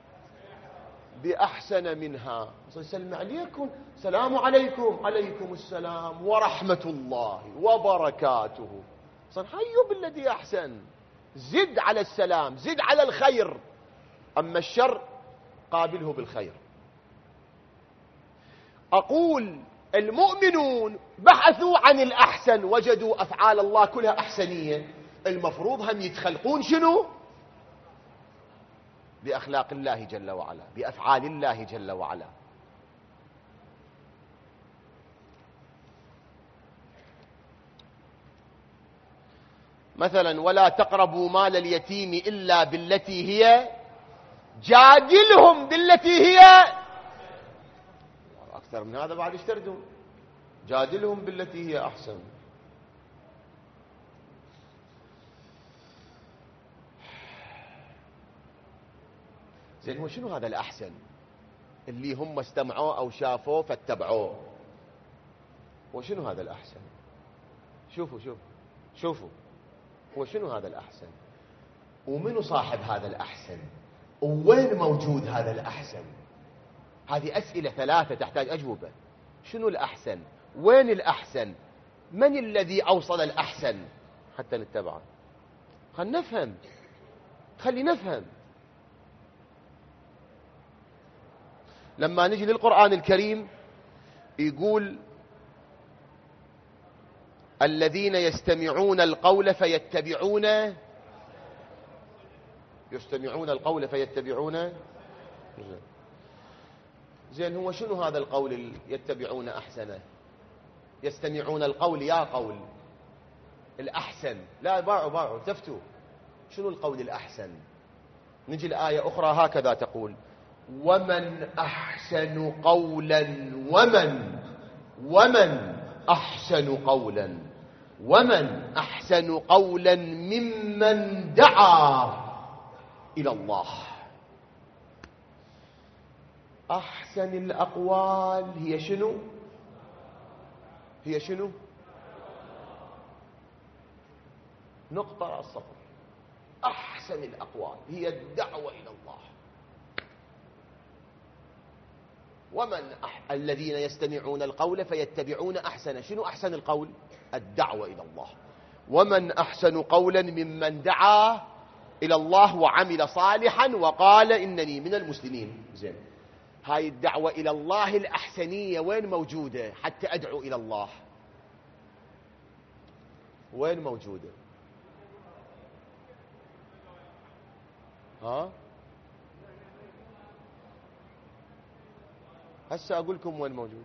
بأحسن منها. سلم عليكم، سلام عليكم. عليكم السلام ورحمة الله وبركاته. حيوا بالذي أحسن، زد على السلام، زد على الخير. أما الشر قابله بالخير. أقول المؤمنون بحثوا عن الأحسن، وجدوا أفعال الله كلها أحسنية. المفروض هم يتخلقون شنو؟ بأخلاق الله جل وعلا، بأفعال الله جل وعلا. مثلا ولا تقربوا مال اليتيم إلا بالتي هي، جادلهم بالتي هي أكثر من هذا بعد اشتردوا، جادلهم بالتي هي أحسن. زين هو شنو هذا الأحسن اللي هم استمعوه أو شافوه فاتبعوه؟ وشنو هذا الأحسن؟ شوفوا هو شنو هذا الأحسن؟ ومنو صاحب هذا الأحسن؟ ووين موجود هذا الأحسن؟ هذه أسئلة 3 تحتاج أجوبة. شنو الأحسن؟ وين الأحسن؟ من الذي أوصل الأحسن حتى نتبعه؟ خلينا نفهم، خلينا نفهم. لما نجي للقرآن الكريم يقول الذين يستمعون القول فيتبعون القول فيتبعون. زين هو شنو هذا القول اللي يتبعون أحسنه؟ يستمعون القول يا قول الأحسن. لا باعوا تفتوا شنو القول الأحسن. نجي الآية أخرى هكذا تقول ومن أحسن قولا ومن أحسن قولا ممن دعا إلى الله. أحسن الأقوال هي شنو؟ نقطة على الصفر. أحسن الأقوال هي الدعوة إلى الله. الذين يستمعون القول فيتبعون أحسن. شنو أحسن القول؟ الدعوة إلى الله. ومن أحسن قولا ممن دعا إلى الله وعمل صالحا وقال إنني من المسلمين. زين هاي الدعوة إلى الله الأحسنية وين موجودة حتى أدعو إلى الله؟ وين موجودة؟ هسه أقول لكم وين موجود.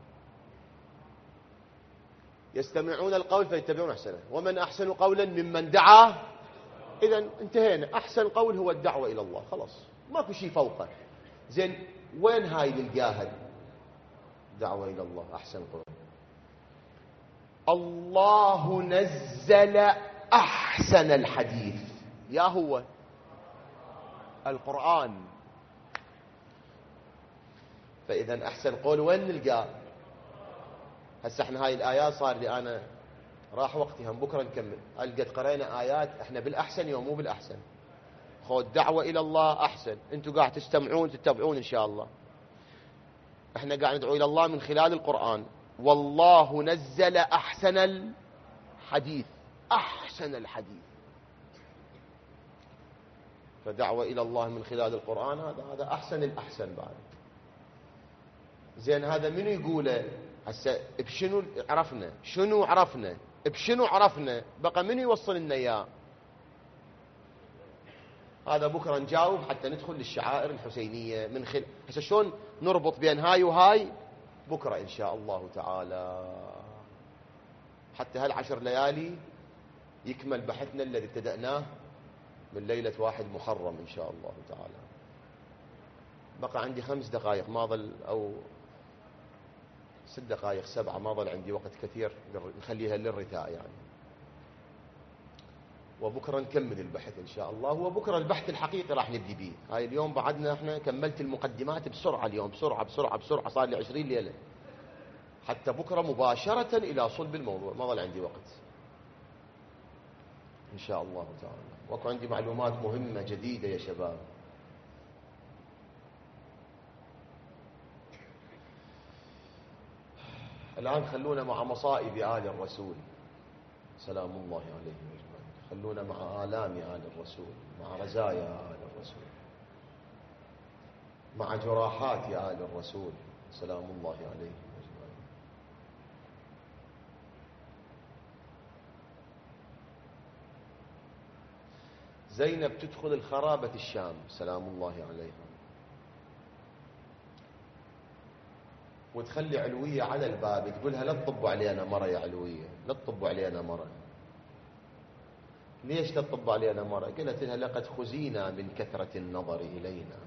يستمعون القول فيتبعون أحسنه. ومن أحسن قولا ممن دعا. إذن انتهينا. أحسن قول هو الدعوة إلى الله، خلاص ماكو شيء فوقه. زين وين هاي نلقاها؟ دعوة إلى الله أحسن قول. الله نزل أحسن الحديث، يا هو القرآن. فإذا أحسن قول وين نلقاه؟ هسه احنا هاي الآيات صار لي أنا راح وقتها، بكرة نكمل. قد قرينا آيات احنا بالأحسن يوم مو بالأحسن. خذ دعوة إلى الله أحسن، أنتوا قاعد تستمعون تتبعون إن شاء الله. احنا قاعد ندعو إلى الله من خلال القرآن. والله نزل أحسن الحديث، أحسن الحديث. فدعوة إلى الله من خلال القرآن هذا أحسن الأحسن بعد. زين هذا منو يقوله؟ هسه بشنو عرفنا؟ شنو عرفنا؟ بشنو عرفنا؟ بقى منو يوصل لنا إياه؟ هذا بكرة نجاوب حتى ندخل للشعائر الحسينية من خلال. هسه شلون نربط بين هاي وهاي؟ بكرة إن شاء الله تعالى، حتى هالعشر ليالي يكمل بحثنا الذي ابتدأناه من ليلة 1 محرم إن شاء الله تعالى. بقى عندي 5 دقائق ما ظل، أو 6 دقائق 7، ما ظل عندي وقت كثير نخليها للرثاء يعني. وبكرة نكمل البحث إن شاء الله. وبكرة البحث الحقيقي راح نبدي به. هاي اليوم بعدنا احنا كملت المقدمات بسرعة اليوم، بسرعة صار لي 20 ليلة، حتى بكرة مباشرة إلى صلب الموضوع. ما ظل عندي وقت إن شاء الله تعالى. وكو عندي معلومات مهمة جديدة يا شباب. الآن خلونا مع مصائب آل الرسول سلام الله عليهم أجمعين. خلونا مع آلام آل الرسول، مع رزايا آل الرسول، مع جراحات آل الرسول سلام الله عليهم أجمعين. زينب تدخل الخرابة الشام سلام الله عليها، وتخلي علوية على الباب تقولها لا تطبوا علينا مرة يا علوية، لا تطبوا علينا مرة. ليش تطبوا علينا مرة؟ قالت لها لقد خزينا من كثرة النظر إلينا،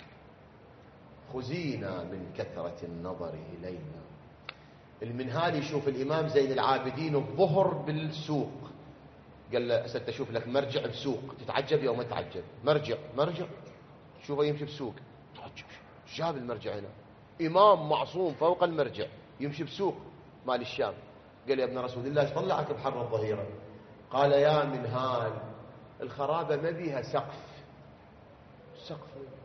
خزينا من كثرة النظر إلينا. المنهال يشوف الإمام زين العابدين الظهر بالسوق، قال له ستشوف لك مرجع بسوق، تتعجب يوم ما تتعجب. مرجع شوفه يمشي بسوق، تعجب شاب المرجع هنا، إمام معصوم فوق المرجع يمشي بسوق مال الشام. قال يا ابن رسول الله ايش طلعك بحر الظهيرة؟ قال يا منهال الخرابة ما بيها سقف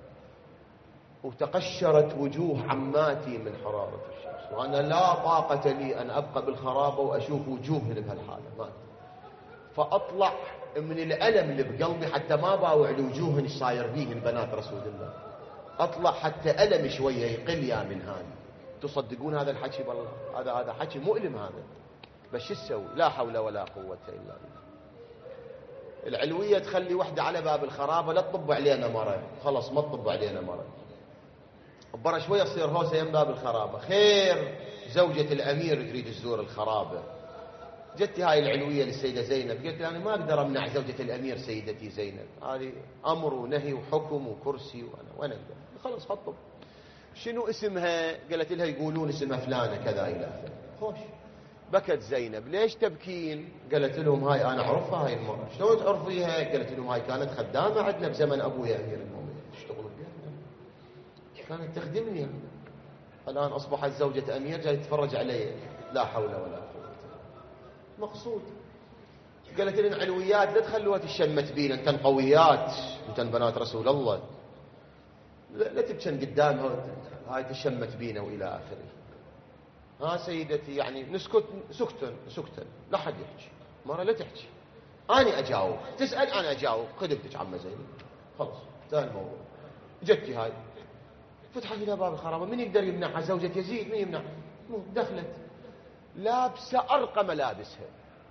وتقشرت وجوه عماتي من حرارة الشمس، وأنا لا طاقة لي أن أبقى بالخرابة وأشوف وجوههن بهالحالة. ما فأطلع من الألم اللي بقلبي حتى ما باوع لوجوههن ايش صاير بيهن بنات رسول الله، أطلع حتى ألم شوية يقل يا منهال. تصدقون هذا الحكي؟ بالله هذا حكي مؤلم هذا، بس شو تسوي؟ لا حول ولا قوة إلا بالله. العلوية تخلي وحدة على باب الخرابة لا تطب علينا مرة، خلص ما تطب علينا مرة. برا شوية تصير هوسة يم باب الخرابة. خير زوجة الأمير تريد تزور الخرابة. جتي هاي العلوية للسيدة زينب قلت أنا ما أقدر أمنع زوجة الأمير سيدتي زينب، هذه أمر ونهي وحكم وكرسي وأنا أقدر. خلص خطب. شنو اسمها؟ قالت لها يقولون اسمها فلانة كذا إلى آخره. خوش. بكت زينب. ليش تبكين؟ قالت لهم هاي أنا أعرفها هاي المرة. شلون تعرفيها؟ قالت لهم هاي كانت خدامة عندنا بزمن أبويا أمير المؤمنين، تشتغل بيها، كانت تخدمني. الآن أصبحت زوجة أمير جاي تتفرج علي. لا حول ولا قوة. مقصود. قالت لنا علويات لا تخلوها تشمت بينا، انتن قويات، انتن بنات رسول الله، لا تبشن قدامها هاي تشمت بينا وإلى آخره. ها سيدتي يعني نسكت سكتا لا حد يحكي. مرة لا تحكي أنا أجاوب، تسأل أنا أجاوب. خدمتك عم زينب خلص انتهى الموضوع. جتي هاي فتحت لها باب الخرابة، من يقدر يمنعها؟ زوجة يزيد من يمنعها؟ دخلت لابسة أرقى ملابسها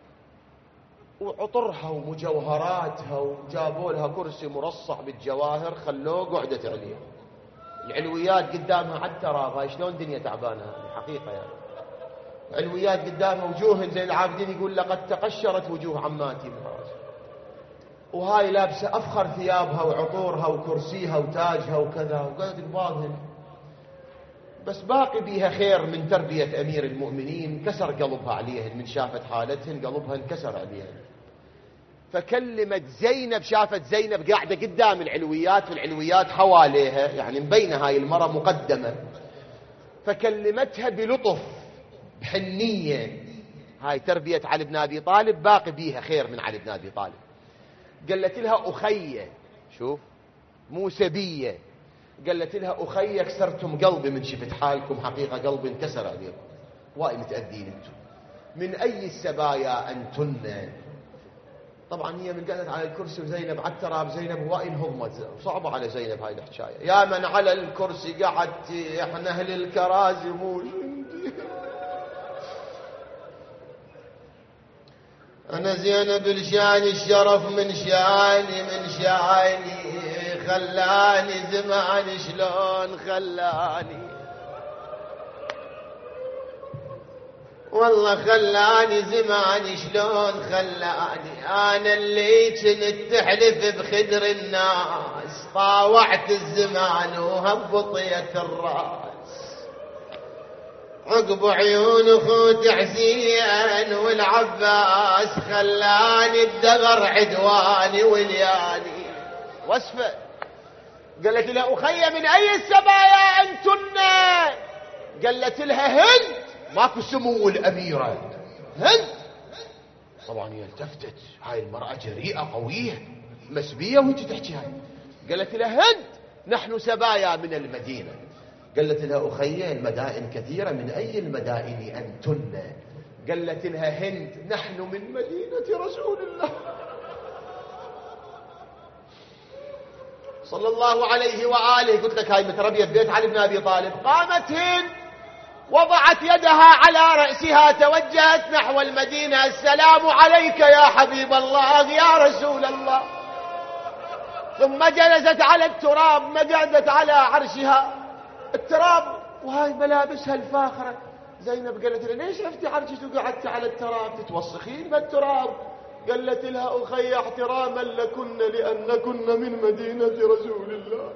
وعطرها ومجوهراتها، وجابوا لها كرسي مرصع بالجواهر خلوه قعدت عليه. العلويات قدامها على التراب. هاي شلون دنيا تعبانة الحقيقة يعني. علويات قدامها وجوهن زين العابدين يقول لقد تقشرت وجوه عماتي من راسها، وهاي لابسة أفخر ثيابها وعطورها وكرسيها وتاجها وكذا، وقالت قبالهن. بس باقي بيها خير من تربية أمير المؤمنين، كسر قلبها عليهن من شافت حالتهن، قلبها انكسر عليهن. فكلمت زينب، شافت زينب قاعدة قدام العلويات والعلويات حواليها، يعني مبينة هاي المرة مقدمة، فكلمتها بلطف بحنية. هاي تربية علي بن أبي طالب، باقي بيها خير من علي بن أبي طالب. قالت لها أخية، شوف مو سبية، قالت لها أخية كسرتم قلبي من شفت حالكم، حقيقة قلبي انكسر عليكم، وايد متأذين انتم، من أي السبايا أنتن. طبعا هي من قعدت على الكرسي وزينب على التراب، زينب وايد هضمت، صعبة على زينب هاي الحكاية. يا من على الكرسي قعدتي، احنا أهل الكراسي مو جندي. أنا زينب الشان الشرف من شاني خلاني زمان شلون خلاني، والله خلاني زمان شلون خلاني. أنا اللي كنت تحلف بخدر الناس، طاوعت الزمان وهبطيت الراس، عقب عيون اخوت حسين والعباس خلاني الدغر عدواني ولياني. وصفه قالت لها أخي من أي السبايا أنتن؟ قالت لها هند، ماكو سمو الأميرة هند. طبعا هي التفتت، هاي المرأة جريئة قوية مسبية وانت تحكي هاي. قالت لها هند نحن سبايا من المدينة. قالت لها أخي المدائن كثيرة، من أي المدائن أنتن؟ قالت لها هند نحن من مدينة رسول الله صلى الله عليه وآله. قلت لك هاي متربية بيت علي بن أبي طالب. قامت هند وضعت يدها على رأسها، توجهت نحو المدينة، السلام عليك يا حبيب الله يا رسول الله. ثم جلست على التراب، ما قعدت على عرشها التراب، وهاي ملابسها الفاخرة. زينب قالت لها ليش رفتي عرشك وقعدتي على التراب تتوسخين بالتراب؟ قالت لها أخي احتراما لكن لأنكن من مدينة رسول الله.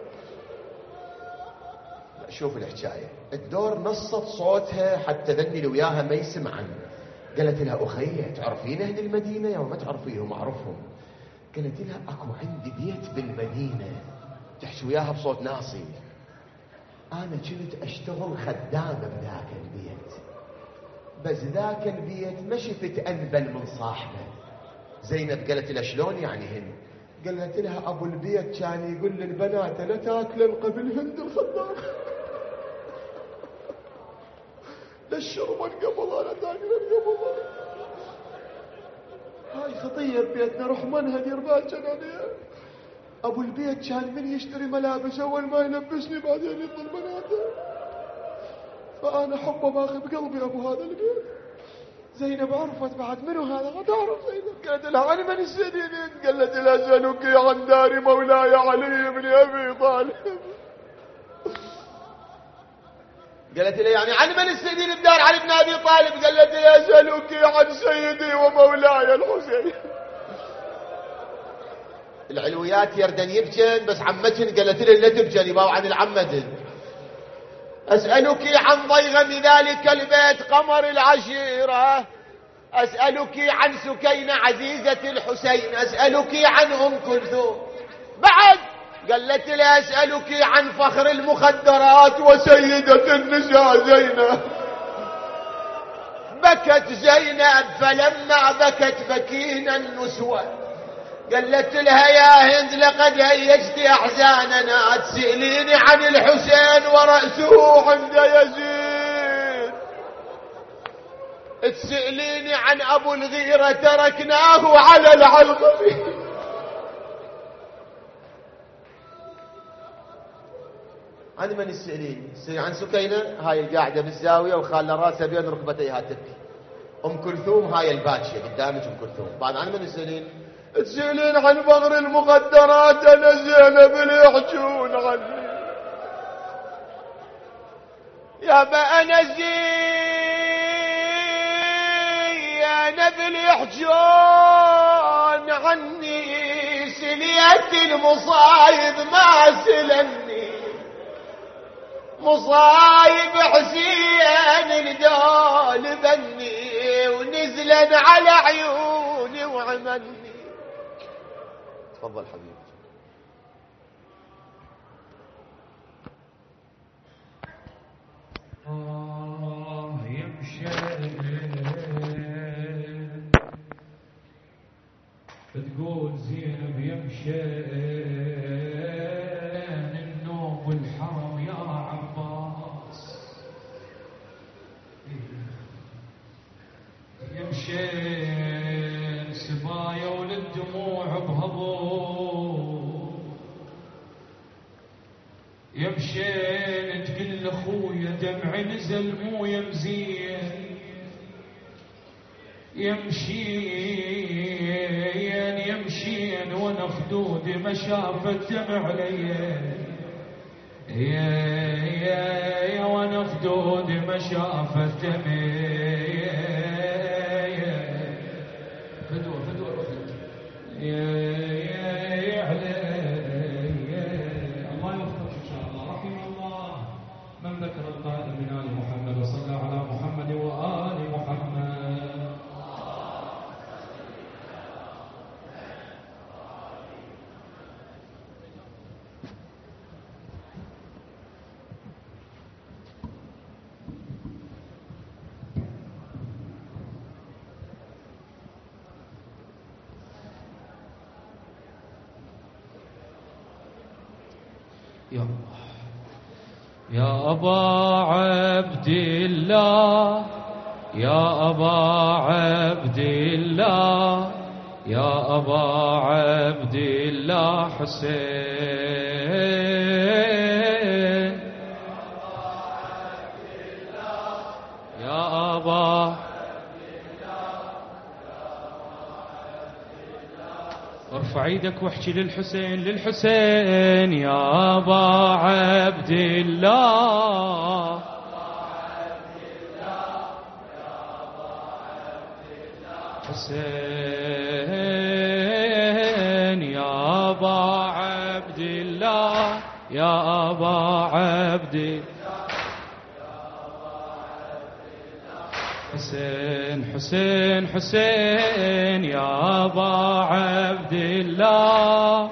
شوف الحكاية، الدور نصت صوتها حتى ذني اللي وياها ما يسمعن. قالت لها أخي تعرفين أهل المدينة يا ما تعرفيهم؟ أعرفهم. قالت لها أكو عندي بيت بالمدينة، تحكي وياها بصوت ناصي. أنا كنت أشتغل خدامة بذاك البيت، بس ذاك البيت ما شفت أنبل من صاحبه. زينب قالت لها شلون يعني هند؟ قالت لها أبو البيت كان يقول للبنات لا تاكلن قبل هند الخدام، لا الشربن قبل أنا تاكلن قبل. هاي خطية ببيتنا، روح منها دير بالك عليها. أبو البيت كان من يشتري ملابس أول ما يلبسني بعدين يظل بناته، فأنا حبه باخي بقلبي أبو هذا البيت. زينب عرفت بعد منو هذا؟ ما تعرف زينب. قالت لها عن من السنين؟ قالت لها سألك عن دار مولاي علي بن أبي طالب. قالت لها يعني عن من السنين بدار علي بن أبي طالب؟ قالت لها سألك عن سيدي ومولاي الحسين. العلويات يردن يبكن، بس عمتن قالت لها لا تبكن يباو عن العمتن. أسألك عن ضيغم ذلك البيت قمر العشيرة، أسألك عن سكينة عزيزة الحسين، أسألك عن أم كلثوم. بعد قالت لها أسألك عن فخر المخدرات وسيدة النساء زينب. بكت زينب، فلما بكت بكينا النسوة. قالت لها يا هند لقد هيجت أحزاننا، تسأليني عن الحسين ورأسه عند يزيد، تسأليني عن أبو الغيرة تركناه على العلقم. عن من تسأليني؟ عن سكينة هاي القاعدة بالزاوية وخالة راسها بين ركبتيها تبكي. أم كلثوم هاي الباكية قدامك أم كلثوم. بعد عن من تسألين؟ تسألين عن فقر المخدرات، أنا زينب اللي يحجون عني. يا با أنا زينب اللي يحجون عني، سليت المصايب ما سلني، مصايب حسين الدول بني، ونزلا على عيوني وعمني. تفضل حبيبي. يمشي يمشين تقل اخويا دمع نزل مو يمزين، يمشين وانا خدودي ما شافت دمع ليا، يا وانا خدودي ما شافت دمع، فدوة رفت يا علي. الله يوفقك ان شاء الله. رحم الله من ذكر القائل من آل محمد وصلى على محمد وآل محمد. يا أبا عبد الله، يا أبا عبد الله، يا أبا عبد الله حسين، يا أبا ارفع ايدك واحكي للحسين يا أبا عبد الله، حسين يا أبا عبد الله، يا أبا عبد حسين يا أبا عبد الله،